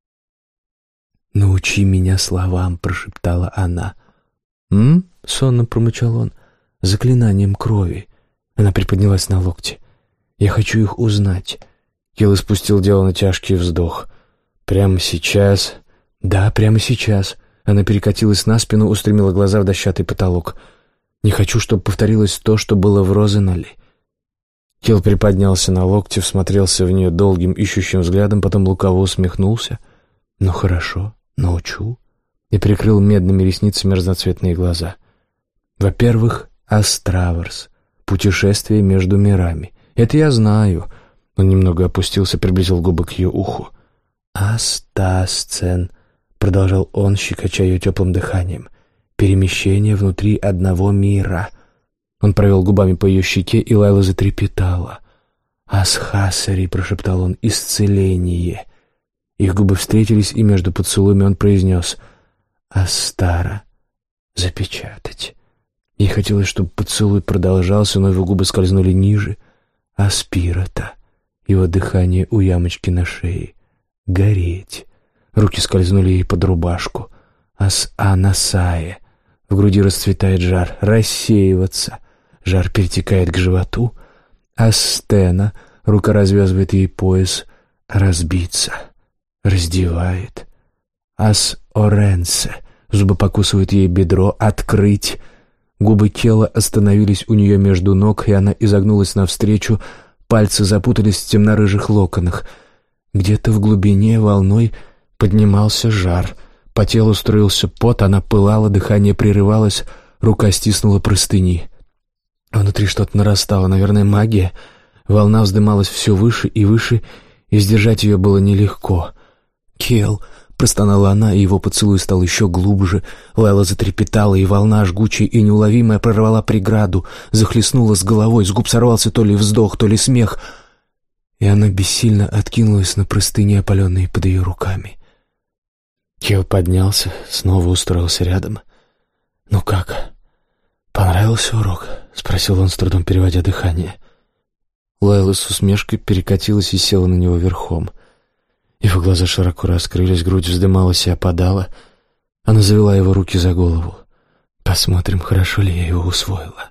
«Научи меня словам», — прошептала она. «М?» — сонно промычал он. «Заклинанием крови». Она приподнялась на локте. «Я хочу их узнать». Кел испустил дело на тяжкий вздох. «Прямо сейчас?» «Да, прямо сейчас». Она перекатилась на спину, устремила глаза в дощатый потолок. «Не хочу, чтобы повторилось то, что было в Розенале». Кел приподнялся на локте, всмотрелся в нее долгим ищущим взглядом, потом лукаво усмехнулся. «Ну хорошо, научу». И прикрыл медными ресницами разноцветные глаза. «Во-первых, Астраверс, путешествие между мирами. Это я знаю. Он немного опустился, приблизил губы к ее уху. «Астасцен», — продолжал он, щекоча ее теплым дыханием, — «перемещение внутри одного мира». Он провел губами по ее щеке, и Лайла затрепетала. «Асхасари», — прошептал он, — «исцеление». Их губы встретились, и между поцелуями он произнес «Астара, запечатать». Ей хотелось, чтобы поцелуй продолжался, но его губы скользнули ниже. «Аспирата», его дыхание у ямочки на шее. «Гореть». Руки скользнули ей под рубашку. «Ас-анасае». В груди расцветает жар. «Рассеиваться». Жар перетекает к животу. «Астена». Рука развязывает ей пояс. «Разбиться». Раздевает. «Ас-оренсе». Зубы покусывают ей бедро. «Открыть». Губы Кела остановились у нее между ног, и она изогнулась навстречу. Пальцы запутались в темно-рыжих локонах. Где-то в глубине волной поднимался жар. По телу струился пот, она пылала, дыхание прерывалось, рука стиснула простыни. Внутри что-то нарастало, наверное, магия. Волна вздымалась все выше и выше, и сдержать ее было нелегко. «Кел!» — простонала она, и его поцелуй стал еще глубже. Лайла затрепетала, и волна жгучая и неуловимая прорвала преграду, захлестнула с головой, с губ сорвался то ли вздох, то ли смех, и она бессильно откинулась на простыни, опаленные под ее руками. Кел поднялся, снова устроился рядом. «Ну как, понравился урок?» — спросил он, с трудом переводя дыхание. Лайла с усмешкой перекатилась и села на него верхом. Его глаза широко раскрылись, грудь вздымалась и опадала. Она завела его руки за голову. «Посмотрим, хорошо ли я его усвоила».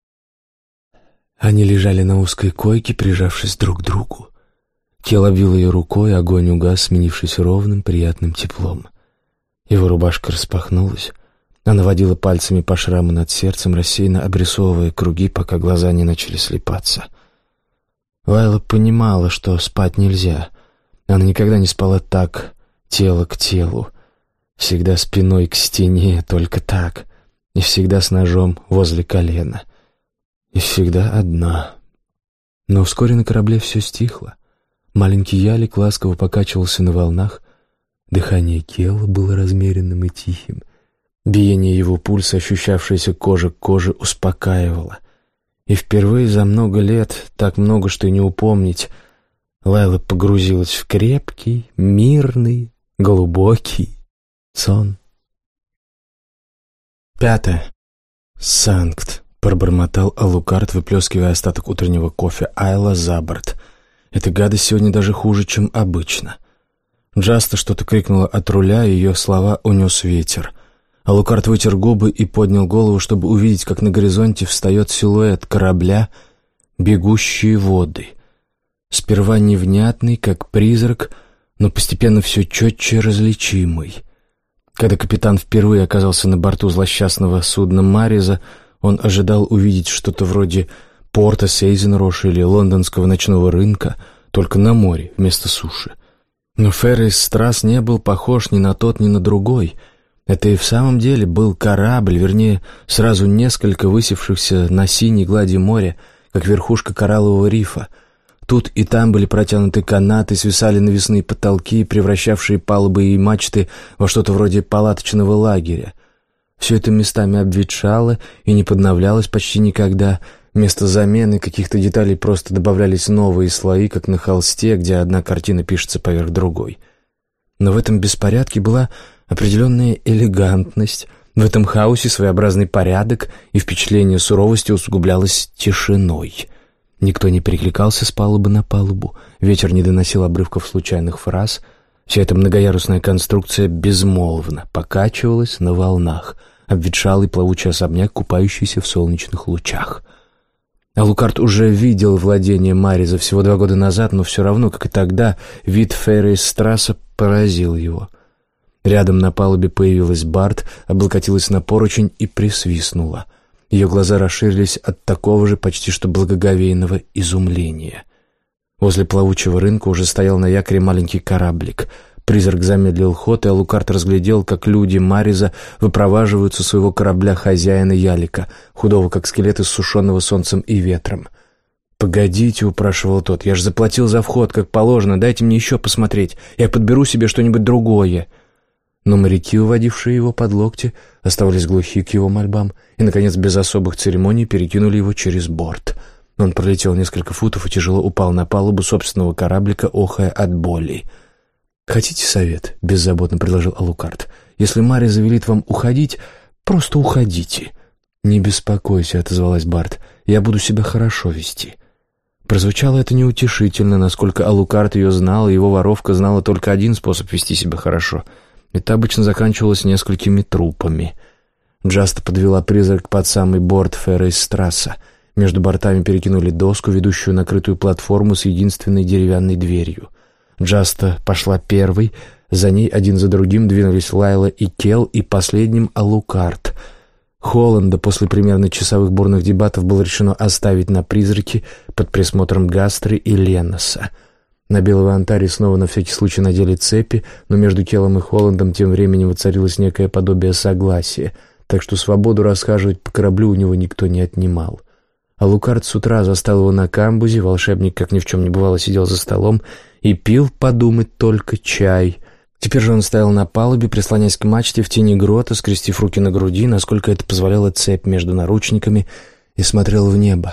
Они лежали на узкой койке, прижавшись друг к другу. Кел обвил ее рукой, огонь угас, сменившись ровным, приятным теплом. Его рубашка распахнулась. Она водила пальцами по шраму над сердцем, рассеянно обрисовывая круги, пока глаза не начали слипаться. Лайла понимала, что спать нельзя. Она никогда не спала так, тело к телу. Всегда спиной к стене, только так. И всегда с ножом возле колена. И всегда одна. Но вскоре на корабле все стихло. Маленький ялик ласково покачивался на волнах. Дыхание Кела было размеренным и тихим. Биение его пульса, ощущавшееся кожа к коже, успокаивало. И впервые за много лет, так много, что и не упомнить, Лайла погрузилась в крепкий, мирный, глубокий сон. Пятое. «Санкт», — пробормотал Алукард, выплескивая остаток утреннего кофе Айла за борт. «Эта гадость сегодня даже хуже, чем обычно». Джаста что-то крикнула от руля, и ее слова унес ветер. Алукард вытер губы и поднял голову, чтобы увидеть, как на горизонте встает силуэт корабля, бегущие воды. Сперва невнятный, как призрак, но постепенно все четче различимый. Когда капитан впервые оказался на борту злосчастного судна «Мариза», он ожидал увидеть что-то вроде порта Сейзенроша или лондонского ночного рынка, только на море вместо суши. Но Феррис Страс не был похож ни на тот, ни на другой. Это и в самом деле был корабль, вернее, сразу несколько высевшихся на синей глади моря, как верхушка кораллового рифа. Тут и там были протянуты канаты, свисали навесные потолки, превращавшие палубы и мачты во что-то вроде палаточного лагеря. Все это местами обветшало и не подновлялось почти никогда. Вместо замены каких-то деталей просто добавлялись новые слои, как на холсте, где одна картина пишется поверх другой. Но в этом беспорядке была определенная элегантность, в этом хаосе своеобразный порядок, и впечатление суровости усугублялось тишиной. Никто не перекликался с палубы на палубу, ветер не доносил обрывков случайных фраз. Вся эта многоярусная конструкция безмолвно покачивалась на волнах, обветшалый плавучий особняк, купающийся в солнечных лучах. Алукард уже видел владение Мариза всего два года назад, но все равно, как и тогда, вид Феррис-Страса поразил его. Рядом на палубе появилась Барт, облокотилась на поручень и присвистнула. Ее глаза расширились от такого же почти что благоговейного изумления. Возле плавучего рынка уже стоял на якоре маленький кораблик. Призрак замедлил ход, и Алукард разглядел, как люди Мариза выпроваживают со своего корабля хозяина ялика, худого как скелет, иссушенного солнцем и ветром. «Погодите», — упрашивал тот, — «я же заплатил за вход, как положено, дайте мне еще посмотреть, я подберу себе что-нибудь другое». Но моряки, уводившие его под локти, оставались глухи к его мольбам и, наконец, без особых церемоний перекинули его через борт. Он пролетел несколько футов и тяжело упал на палубу собственного кораблика, охая от боли. «Хотите совет?» — беззаботно предложил Алукард. «Если Мариза велит вам уходить, просто уходите». «Не беспокойся», — отозвалась Барт, — «я буду себя хорошо вести». Прозвучало это неутешительно, насколько Алукард ее знал, и его воровка знала только один способ вести себя хорошо. Это обычно заканчивалось несколькими трупами. Джаста подвела призрак под самый борт Феррейс-Страсса. Между бортами перекинули доску, ведущую на крытую платформу с единственной деревянной дверью. Джаста пошла первой, за ней один за другим двинулись Лайла и Кел, и последним Алукард. Холланда после примерно часовых бурных дебатов было решено оставить на призраке под присмотром Гастры и Ленноса. На белого Антари снова на всякий случай надели цепи, но между Келом и Холландом тем временем воцарилось некое подобие согласия, так что свободу расхаживать по кораблю у него никто не отнимал. Алукард с утра застал его на камбузе, волшебник, как ни в чем не бывало, сидел за столом и пил, подумать только, чай. Теперь же он стоял на палубе, прислонясь к мачте в тени грота, скрестив руки на груди, насколько это позволяла цепь между наручниками, и смотрел в небо.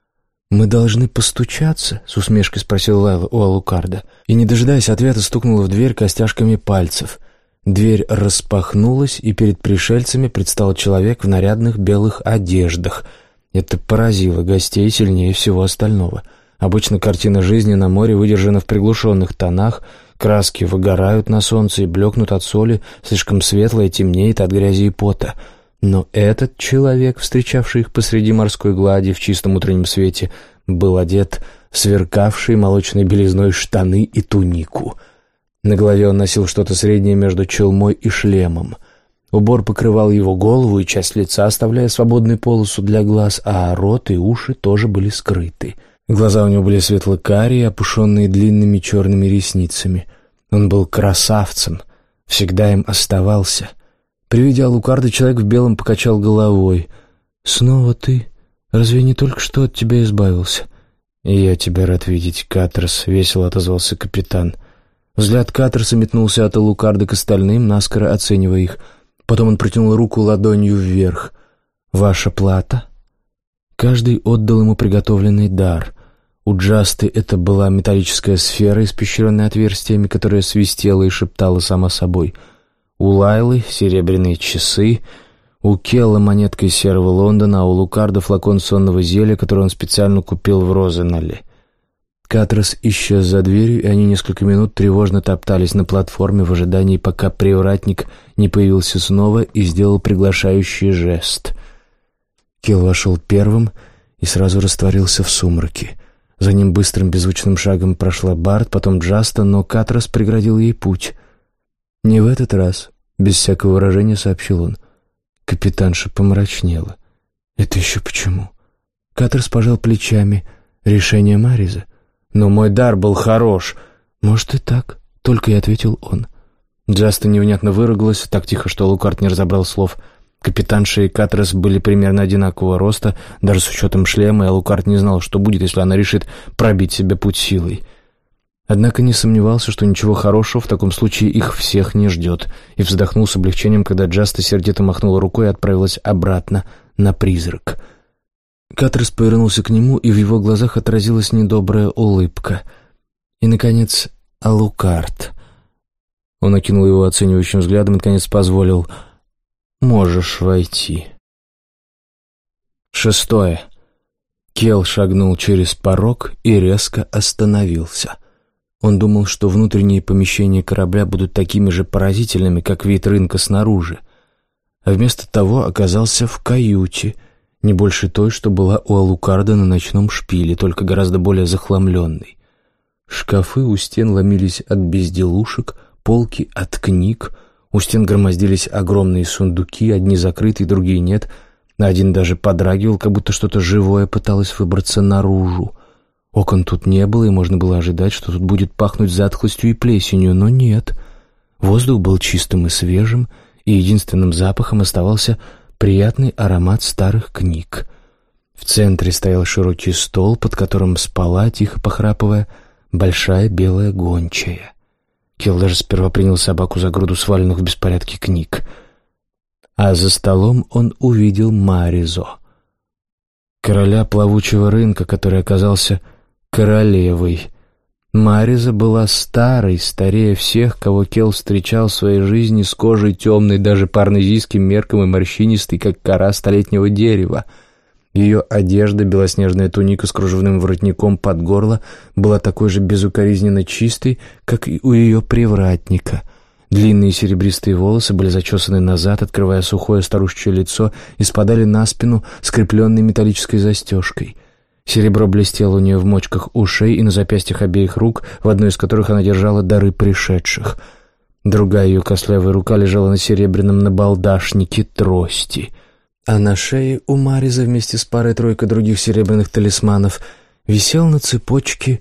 «Мы должны постучаться?» — с усмешкой спросил Лайла у Алукарда, и, не дожидаясь ответа, стукнула в дверь костяшками пальцев. Дверь распахнулась, и перед пришельцами предстал человек в нарядных белых одеждах. Это поразило гостей сильнее всего остального. Обычно картина жизни на море выдержана в приглушенных тонах, краски выгорают на солнце и блекнут от соли, слишком светлое темнеет от грязи и пота. Но этот человек, встречавший их посреди морской глади в чистом утреннем свете, был одет в сверкавшие молочной белизной штаны и тунику. На голове он носил что-то среднее между челмой и шлемом. Убор покрывал его голову и часть лица, оставляя свободную полосу для глаз, а рот и уши тоже были скрыты. Глаза у него были светло-карие, опушенные длинными черными ресницами. Он был красавцем, всегда им оставался. При виде Алукарда человек в белом покачал головой. «Снова ты? Разве я не только что от тебя избавился?» «И я тебя рад видеть, Катрос», — весело отозвался капитан. Взгляд Катроса метнулся от Алукарда к остальным, наскоро оценивая их. Потом он протянул руку ладонью вверх. «Ваша плата?» Каждый отдал ему приготовленный дар. У Джасты это была металлическая сфера, испещренная отверстиями, которая свистела и шептала сама собой. У Лайлы серебряные часы, у Келла монетка из серого Лондона, а у Лукарда флакон сонного зелья, который он специально купил в Розенале. Катрос исчез за дверью, и они несколько минут тревожно топтались на платформе в ожидании, пока привратник не появился снова и сделал приглашающий жест. Келл вошел первым и сразу растворился в сумраке. За ним быстрым беззвучным шагом прошла Барт, потом Джаста, но Катрос преградил ей путь. «Не в этот раз», — без всякого выражения сообщил он. Капитанша помрачнела. «Это еще почему?» Катрос пожал плечами. «Решение Мариза. Но мой дар был хорош». «Может и так», — только и ответил он. Джаста невнятно выругалась, так тихо, что Алукард не разобрал слов. Капитанша и Катрос были примерно одинакового роста, даже с учетом шлема, и Алукард не знал, что будет, если она решит пробить себе путь силой. Однако не сомневался, что ничего хорошего в таком случае их всех не ждет, и вздохнул с облегчением, когда Джаста сердито махнула рукой и отправилась обратно на призрак. Катрос повернулся к нему, и в его глазах отразилась недобрая улыбка. И, наконец, Алукард. Он окинул его оценивающим взглядом и, наконец, позволил: «Можешь войти». Шестое. Келл шагнул через порог и резко остановился. Он думал, что внутренние помещения корабля будут такими же поразительными, как вид рынка снаружи, а вместо того оказался в каюте, не больше той, что была у Алукарда на ночном шпиле, только гораздо более захламленной. Шкафы у стен ломились от безделушек, полки от книг, у стен громоздились огромные сундуки, одни закрыты, другие нет, а один даже подрагивал, как будто что-то живое пыталось выбраться наружу. Окон тут не было, и можно было ожидать, что тут будет пахнуть затхлостью и плесенью, но нет. Воздух был чистым и свежим, и единственным запахом оставался приятный аромат старых книг. В центре стоял широкий стол, под которым спала, тихо похрапывая, большая белая гончая. Кел даже сперва принял собаку за груду сваленных в беспорядке книг. А за столом он увидел Маризу, короля плавучего рынка, который оказался королевой. Мариза была старой, старее всех, кого Кел встречал в своей жизни, с кожей темной даже по арнезийским меркам и морщинистой, как кора столетнего дерева. Ее одежда, белоснежная туника с кружевным воротником под горло, была такой же безукоризненно чистой, как и у ее привратника. Длинные серебристые волосы были зачесаны назад, открывая сухое старушечье лицо, и спадали на спину, скрепленной металлической застежкой. Серебро блестело у нее в мочках ушей и на запястьях обеих рук, в одной из которых она держала дары пришедших. Другая ее костлявая рука лежала на серебряном набалдашнике трости, а на шее у Маризы вместе с парой-тройкой других серебряных талисманов висел на цепочке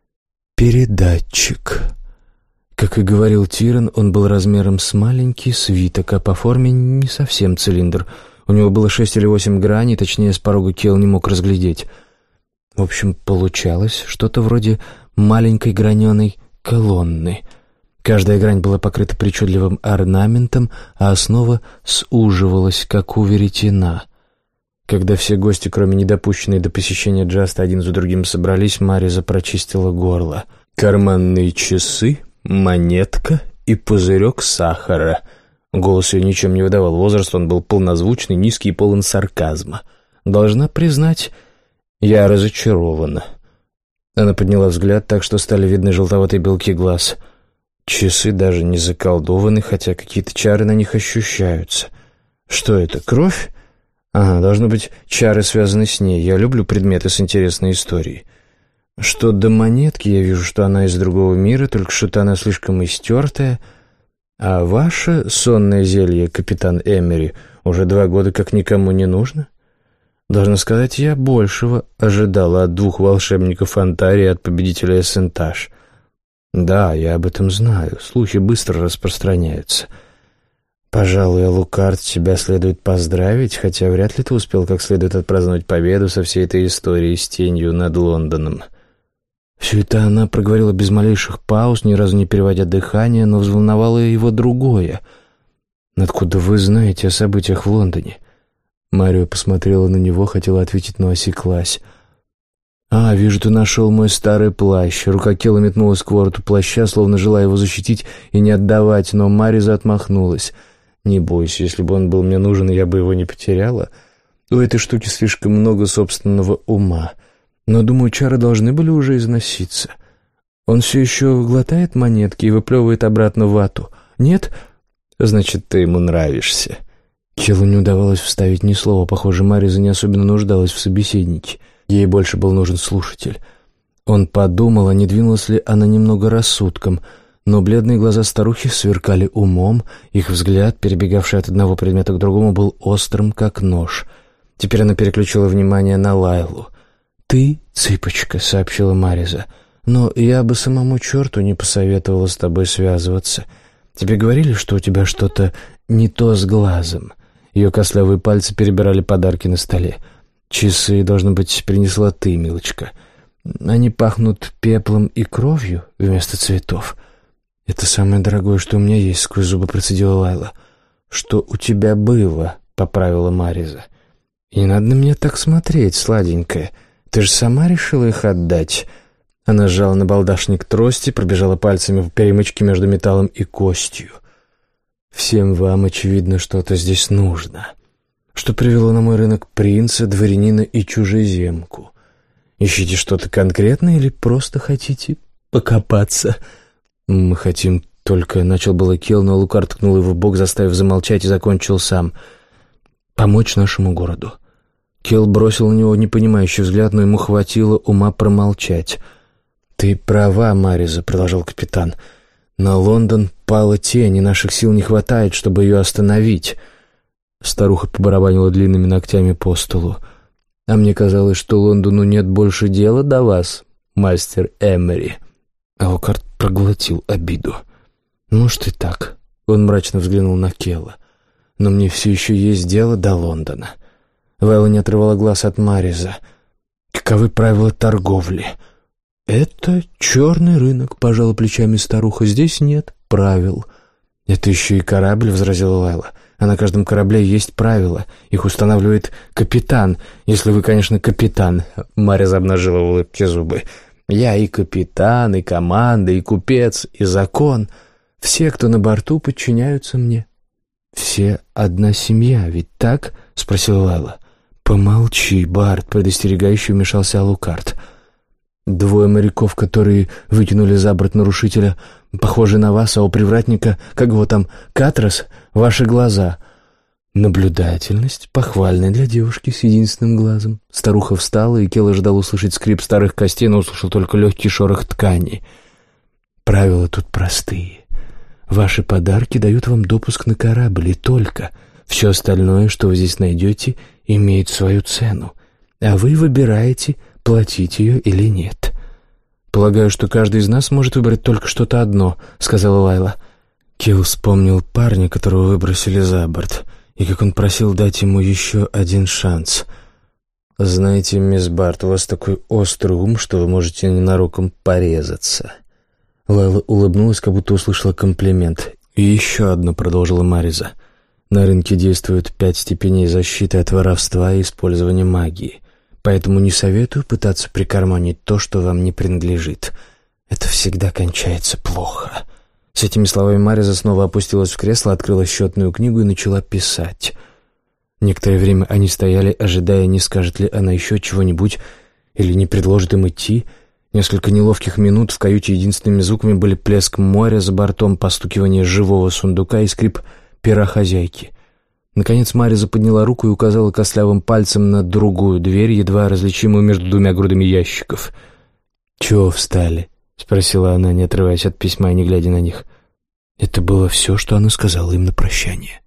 передатчик. Как и говорил Тиран, он был размером с маленький свиток, а по форме не совсем цилиндр. У него было шесть или восемь граней, точнее, с порога Кел не мог разглядеть. В общем, получалось что-то вроде маленькой граненой колонны. Каждая грань была покрыта причудливым орнаментом, а основа суживалась, как у веретена. Когда все гости, кроме недопущенной до посещения Джаста, один за другим собрались, Мариза прочистила горло. «Карманные часы, монетка и пузырек сахара». Голос ее ничем не выдавал возраст, он был полнозвучный, низкий и полон сарказма. «Должна признать, я разочарована». Она подняла взгляд так, что стали видны желтоватые белки глаз. Часы даже не заколдованы, хотя какие-то чары на них ощущаются. Что это, кровь? Ага, должно быть, чары связаны с ней. Я люблю предметы с интересной историей. Что до монетки, я вижу, что она из другого мира, только что-то она слишком истертая. А ваше сонное зелье, капитан Эмери, уже два года как никому не нужно? Должна сказать, я большего ожидала от двух волшебников Антарии и от победителя Эссентаж. Да, я об этом знаю. Слухи быстро распространяются. Пожалуй, Алукард, тебя следует поздравить, хотя вряд ли ты успел как следует отпраздновать победу со всей этой историей с тенью над Лондоном. Все это она проговорила без малейших пауз, ни разу не переводя дыхание, но взволновало его другое. «Откуда вы знаете о событиях в Лондоне?» Марио посмотрела на него, хотела ответить, но осеклась. «А, вижу, ты нашел мой старый плащ». Рука Кела метнулась к вороту плаща, словно желая его защитить и не отдавать, но Мариза отмахнулась. «Не бойся, если бы он был мне нужен, я бы его не потеряла. У этой штуки слишком много собственного ума. Но, думаю, чары должны были уже износиться. Он все еще глотает монетки и выплевывает обратно вату. Нет? Значит, ты ему нравишься». Келу не удавалось вставить ни слова. Похоже, Мариза не особенно нуждалась в собеседнике. Ей больше был нужен слушатель. Он подумал, а не двинулась ли она немного рассудком, но бледные глаза старухи сверкали умом, их взгляд, перебегавший от одного предмета к другому, был острым, как нож. Теперь она переключила внимание на Лайлу. «Ты, цыпочка», — сообщила Мариза, — «но я бы самому черту не посоветовала с тобой связываться. Тебе говорили, что у тебя что-то не то с глазом?» Ее костлявые пальцы перебирали подарки на столе. «Часы, должно быть, принесла ты, милочка. Они пахнут пеплом и кровью вместо цветов». «Это самое дорогое, что у меня есть», — сквозь зубы процедила Лайла. «Что у тебя было», — поправила Мариза. «И не надо на меня так смотреть, сладенькая. Ты же сама решила их отдать». Она сжала набалдашник трости, пробежала пальцами по перемычке между металлом и костью. «Всем вам, очевидно, что-то здесь нужно. Что привело на мой рынок принца, дворянина и чужеземку? Ищите что-то конкретное или просто хотите покопаться?» «Мы хотим только...» — начал было Кел, но Алукар ткнул его в бок, заставив замолчать, и закончил сам. «Помочь нашему городу». Кел бросил на него непонимающий взгляд, но ему хватило ума промолчать. «Ты права, Мариза», — продолжал капитан. «На Лондон пала тень, и наших сил не хватает, чтобы ее остановить». Старуха побарабанила длинными ногтями по столу. «А мне казалось, что Лондону нет больше дела до вас, мастер Эмери». Алукард проглотил обиду. «Может и так». Он мрачно взглянул на Келла. «Но мне все еще есть дело до Лондона. Лайла не отрывала глаз от Мариза. «Каковы правила торговли?» «Это черный рынок», — пожала плечами старуха. «Здесь нет правил». «Это еще и корабль», — возразила Лайла. «А на каждом корабле есть правила. Их устанавливает капитан. Если вы, конечно, капитан». Марис обнажила в улыбке зубы. «Я и капитан, и команда, и купец, и закон. Все, кто на борту, подчиняются мне». «Все одна семья, ведь так?» — спросила Лайла. «Помолчи, Барт», — предостерегающе вмешался Алукард. «Двое моряков, которые вытянули за борт нарушителя, похожи на вас, а у привратника, как его там, Катрос, ваши глаза». Наблюдательность, похвальная для девушки с единственным глазом. Старуха встала, и Кел ожидал услышать скрип старых костей, но услышал только легкий шорох ткани. «Правила тут простые. Ваши подарки дают вам допуск на корабль, и только. Все остальное, что вы здесь найдете, имеет свою цену, а вы выбираете, платить ее или нет». «Полагаю, что каждый из нас может выбрать только что-то одно», — сказала Лайла. Килл вспомнил парня, которого выбросили за борт, и как он просил дать ему еще один шанс. «Знаете, мисс Барт, у вас такой острый ум, что вы можете ненароком порезаться». Лайла улыбнулась, как будто услышала комплимент. «И еще одно», — продолжила Мариза. «На рынке действует пять степеней защиты от воровства и использования магии. Поэтому не советую пытаться прикарманить то, что вам не принадлежит. Это всегда кончается плохо». С этими словами Мариза снова опустилась в кресло, открыла счетную книгу и начала писать. Некоторое время они стояли, ожидая, не скажет ли она еще чего-нибудь или не предложит им идти. Несколько неловких минут в каюте единственными звуками были плеск моря за бортом, постукивание живого сундука и скрип пера хозяйки. Наконец Мариза подняла руку и указала костлявым пальцем на другую дверь, едва различимую между двумя грудами ящиков. «Чего встали?» — спросила она, не отрываясь от письма и не глядя на них. Это было все, что она сказала им на прощание.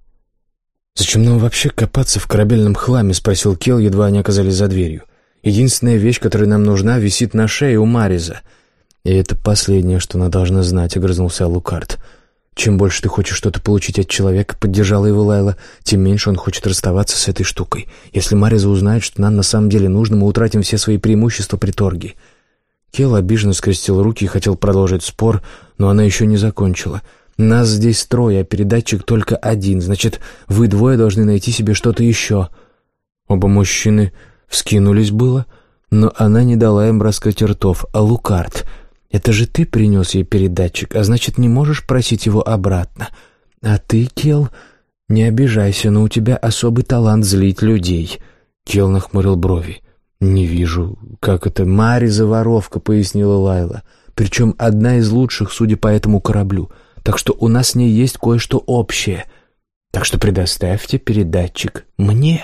«Зачем нам вообще копаться в корабельном хламе?» — спросил Кел, едва они оказались за дверью. «Единственная вещь, которая нам нужна, висит на шее у Мариза». «И это последнее, что она должна знать», — огрызнулся Алукард. «Чем больше ты хочешь что-то получить от человека», — поддержала его Лайла, «тем меньше он хочет расставаться с этой штукой. Если Мариза узнает, что нам на самом деле нужно, мы утратим все свои преимущества при торге». Кел обиженно скрестил руки и хотел продолжить спор, но она еще не закончила. «Нас здесь трое, а передатчик только один, значит, вы двое должны найти себе что-то еще». Оба мужчины вскинулись было, но она не дала им раскрыть ртов. «Алукард, это же ты принес ей передатчик, а значит, не можешь просить его обратно. А ты, Кел, не обижайся, но у тебя особый талант злить людей». Кел нахмурил брови. «Не вижу, как это...» «Мариза воровка», — пояснила Лайла. «Причем одна из лучших, судя по этому кораблю. Так что у нас с ней есть кое-что общее. Так что предоставьте передатчик мне».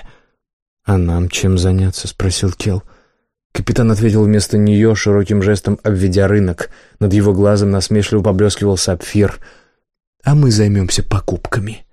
«А нам чем заняться?» — спросил Кел. Капитан ответил вместо нее, широким жестом обведя рынок. Над его глазом насмешливо поблескивал сапфир. «А мы займемся покупками».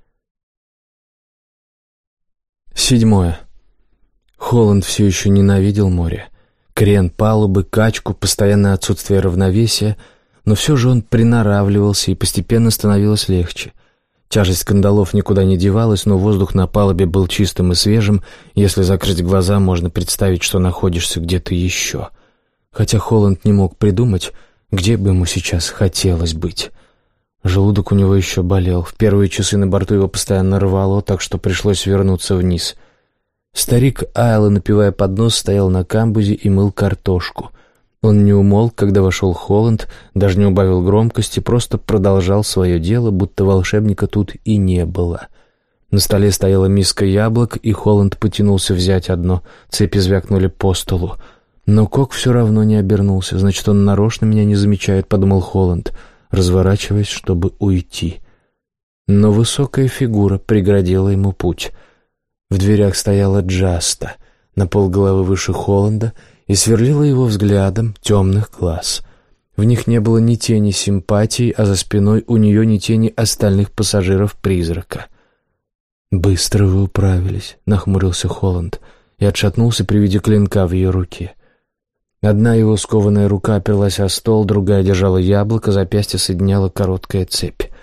Седьмое. Холланд все еще ненавидел море. Крен палубы, качку, постоянное отсутствие равновесия, но все же он приноравливался, и постепенно становилось легче. Тяжесть кандалов никуда не девалась, но воздух на палубе был чистым и свежим. Если закрыть глаза, можно представить, что находишься где-то еще. Хотя Холланд не мог придумать, где бы ему сейчас хотелось быть. Желудок у него еще болел. В первые часы на борту его постоянно рвало, так что пришлось вернуться вниз. Старик Айла, напивая под нос, стоял на камбузе и мыл картошку. Он не умолк, когда вошел Холланд, даже не убавил громкости, просто продолжал свое дело, будто волшебника тут и не было. На столе стояла миска яблок, и Холланд потянулся взять одно. Цепи звякнули по столу. Но Кок все равно не обернулся. «Значит, он нарочно меня не замечает», — подумал Холланд, разворачиваясь, чтобы уйти. Но высокая фигура преградила ему путь. В дверях стояла Джаста, на полголовы выше Холланда, и сверлила его взглядом темных глаз. В них не было ни тени симпатии, а за спиной у нее ни тени остальных пассажиров-призрака. «Быстро вы управились», — нахмурился Холланд и отшатнулся при виде клинка в ее руке. Одна его скованная рука оперлась о стол, другая держала яблоко, запястье соединяла короткая цепь.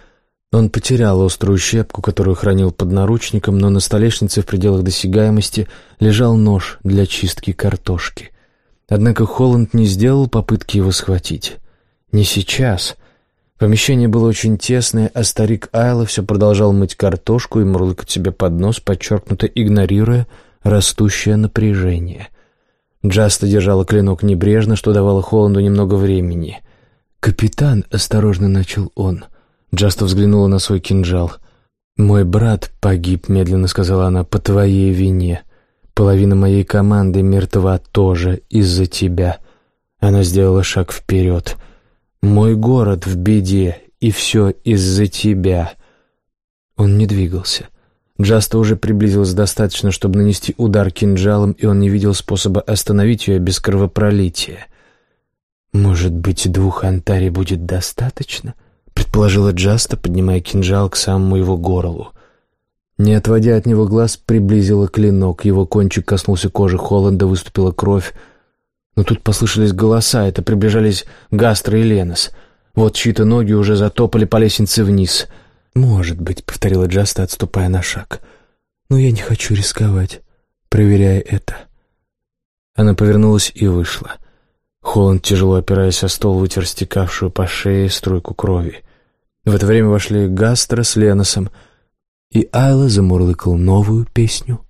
Он потерял острую щепку, которую хранил под наручником, но на столешнице в пределах досягаемости лежал нож для чистки картошки. Однако Холланд не сделал попытки его схватить. Не сейчас. Помещение было очень тесное, а старик Айла все продолжал мыть картошку и мурлыкать себе под нос, подчеркнуто игнорируя растущее напряжение. Джаста держала клинок небрежно, что давало Холланду немного времени. «Капитан», — осторожно начал он. Джаста взглянула на свой кинжал. «Мой брат погиб», — медленно сказала она, — «по твоей вине. Половина моей команды мертва тоже из-за тебя». Она сделала шаг вперед. «Мой город в беде, и все из-за тебя». Он не двигался. Джаста уже приблизилась достаточно, чтобы нанести удар кинжалом, и он не видел способа остановить ее без кровопролития. «Может быть, двух антари будет достаточно?» — предположила Джаста, поднимая кинжал к самому его горлу. Не отводя от него глаз, приблизила клинок. Его кончик коснулся кожи Холланда, выступила кровь. Но тут послышались голоса, это приближались Гастро и Ленос. Вот чьи-то ноги уже затопали по лестнице вниз. «Может быть», — повторила Джаста, отступая на шаг. «Но я не хочу рисковать, проверяя это». Она повернулась и вышла. Холланд, тяжело опираясь о стол, вытер стекавшую по шее струйку крови. В это время вошли Гастро с Леносом, и Айла замурлыкал новую песню.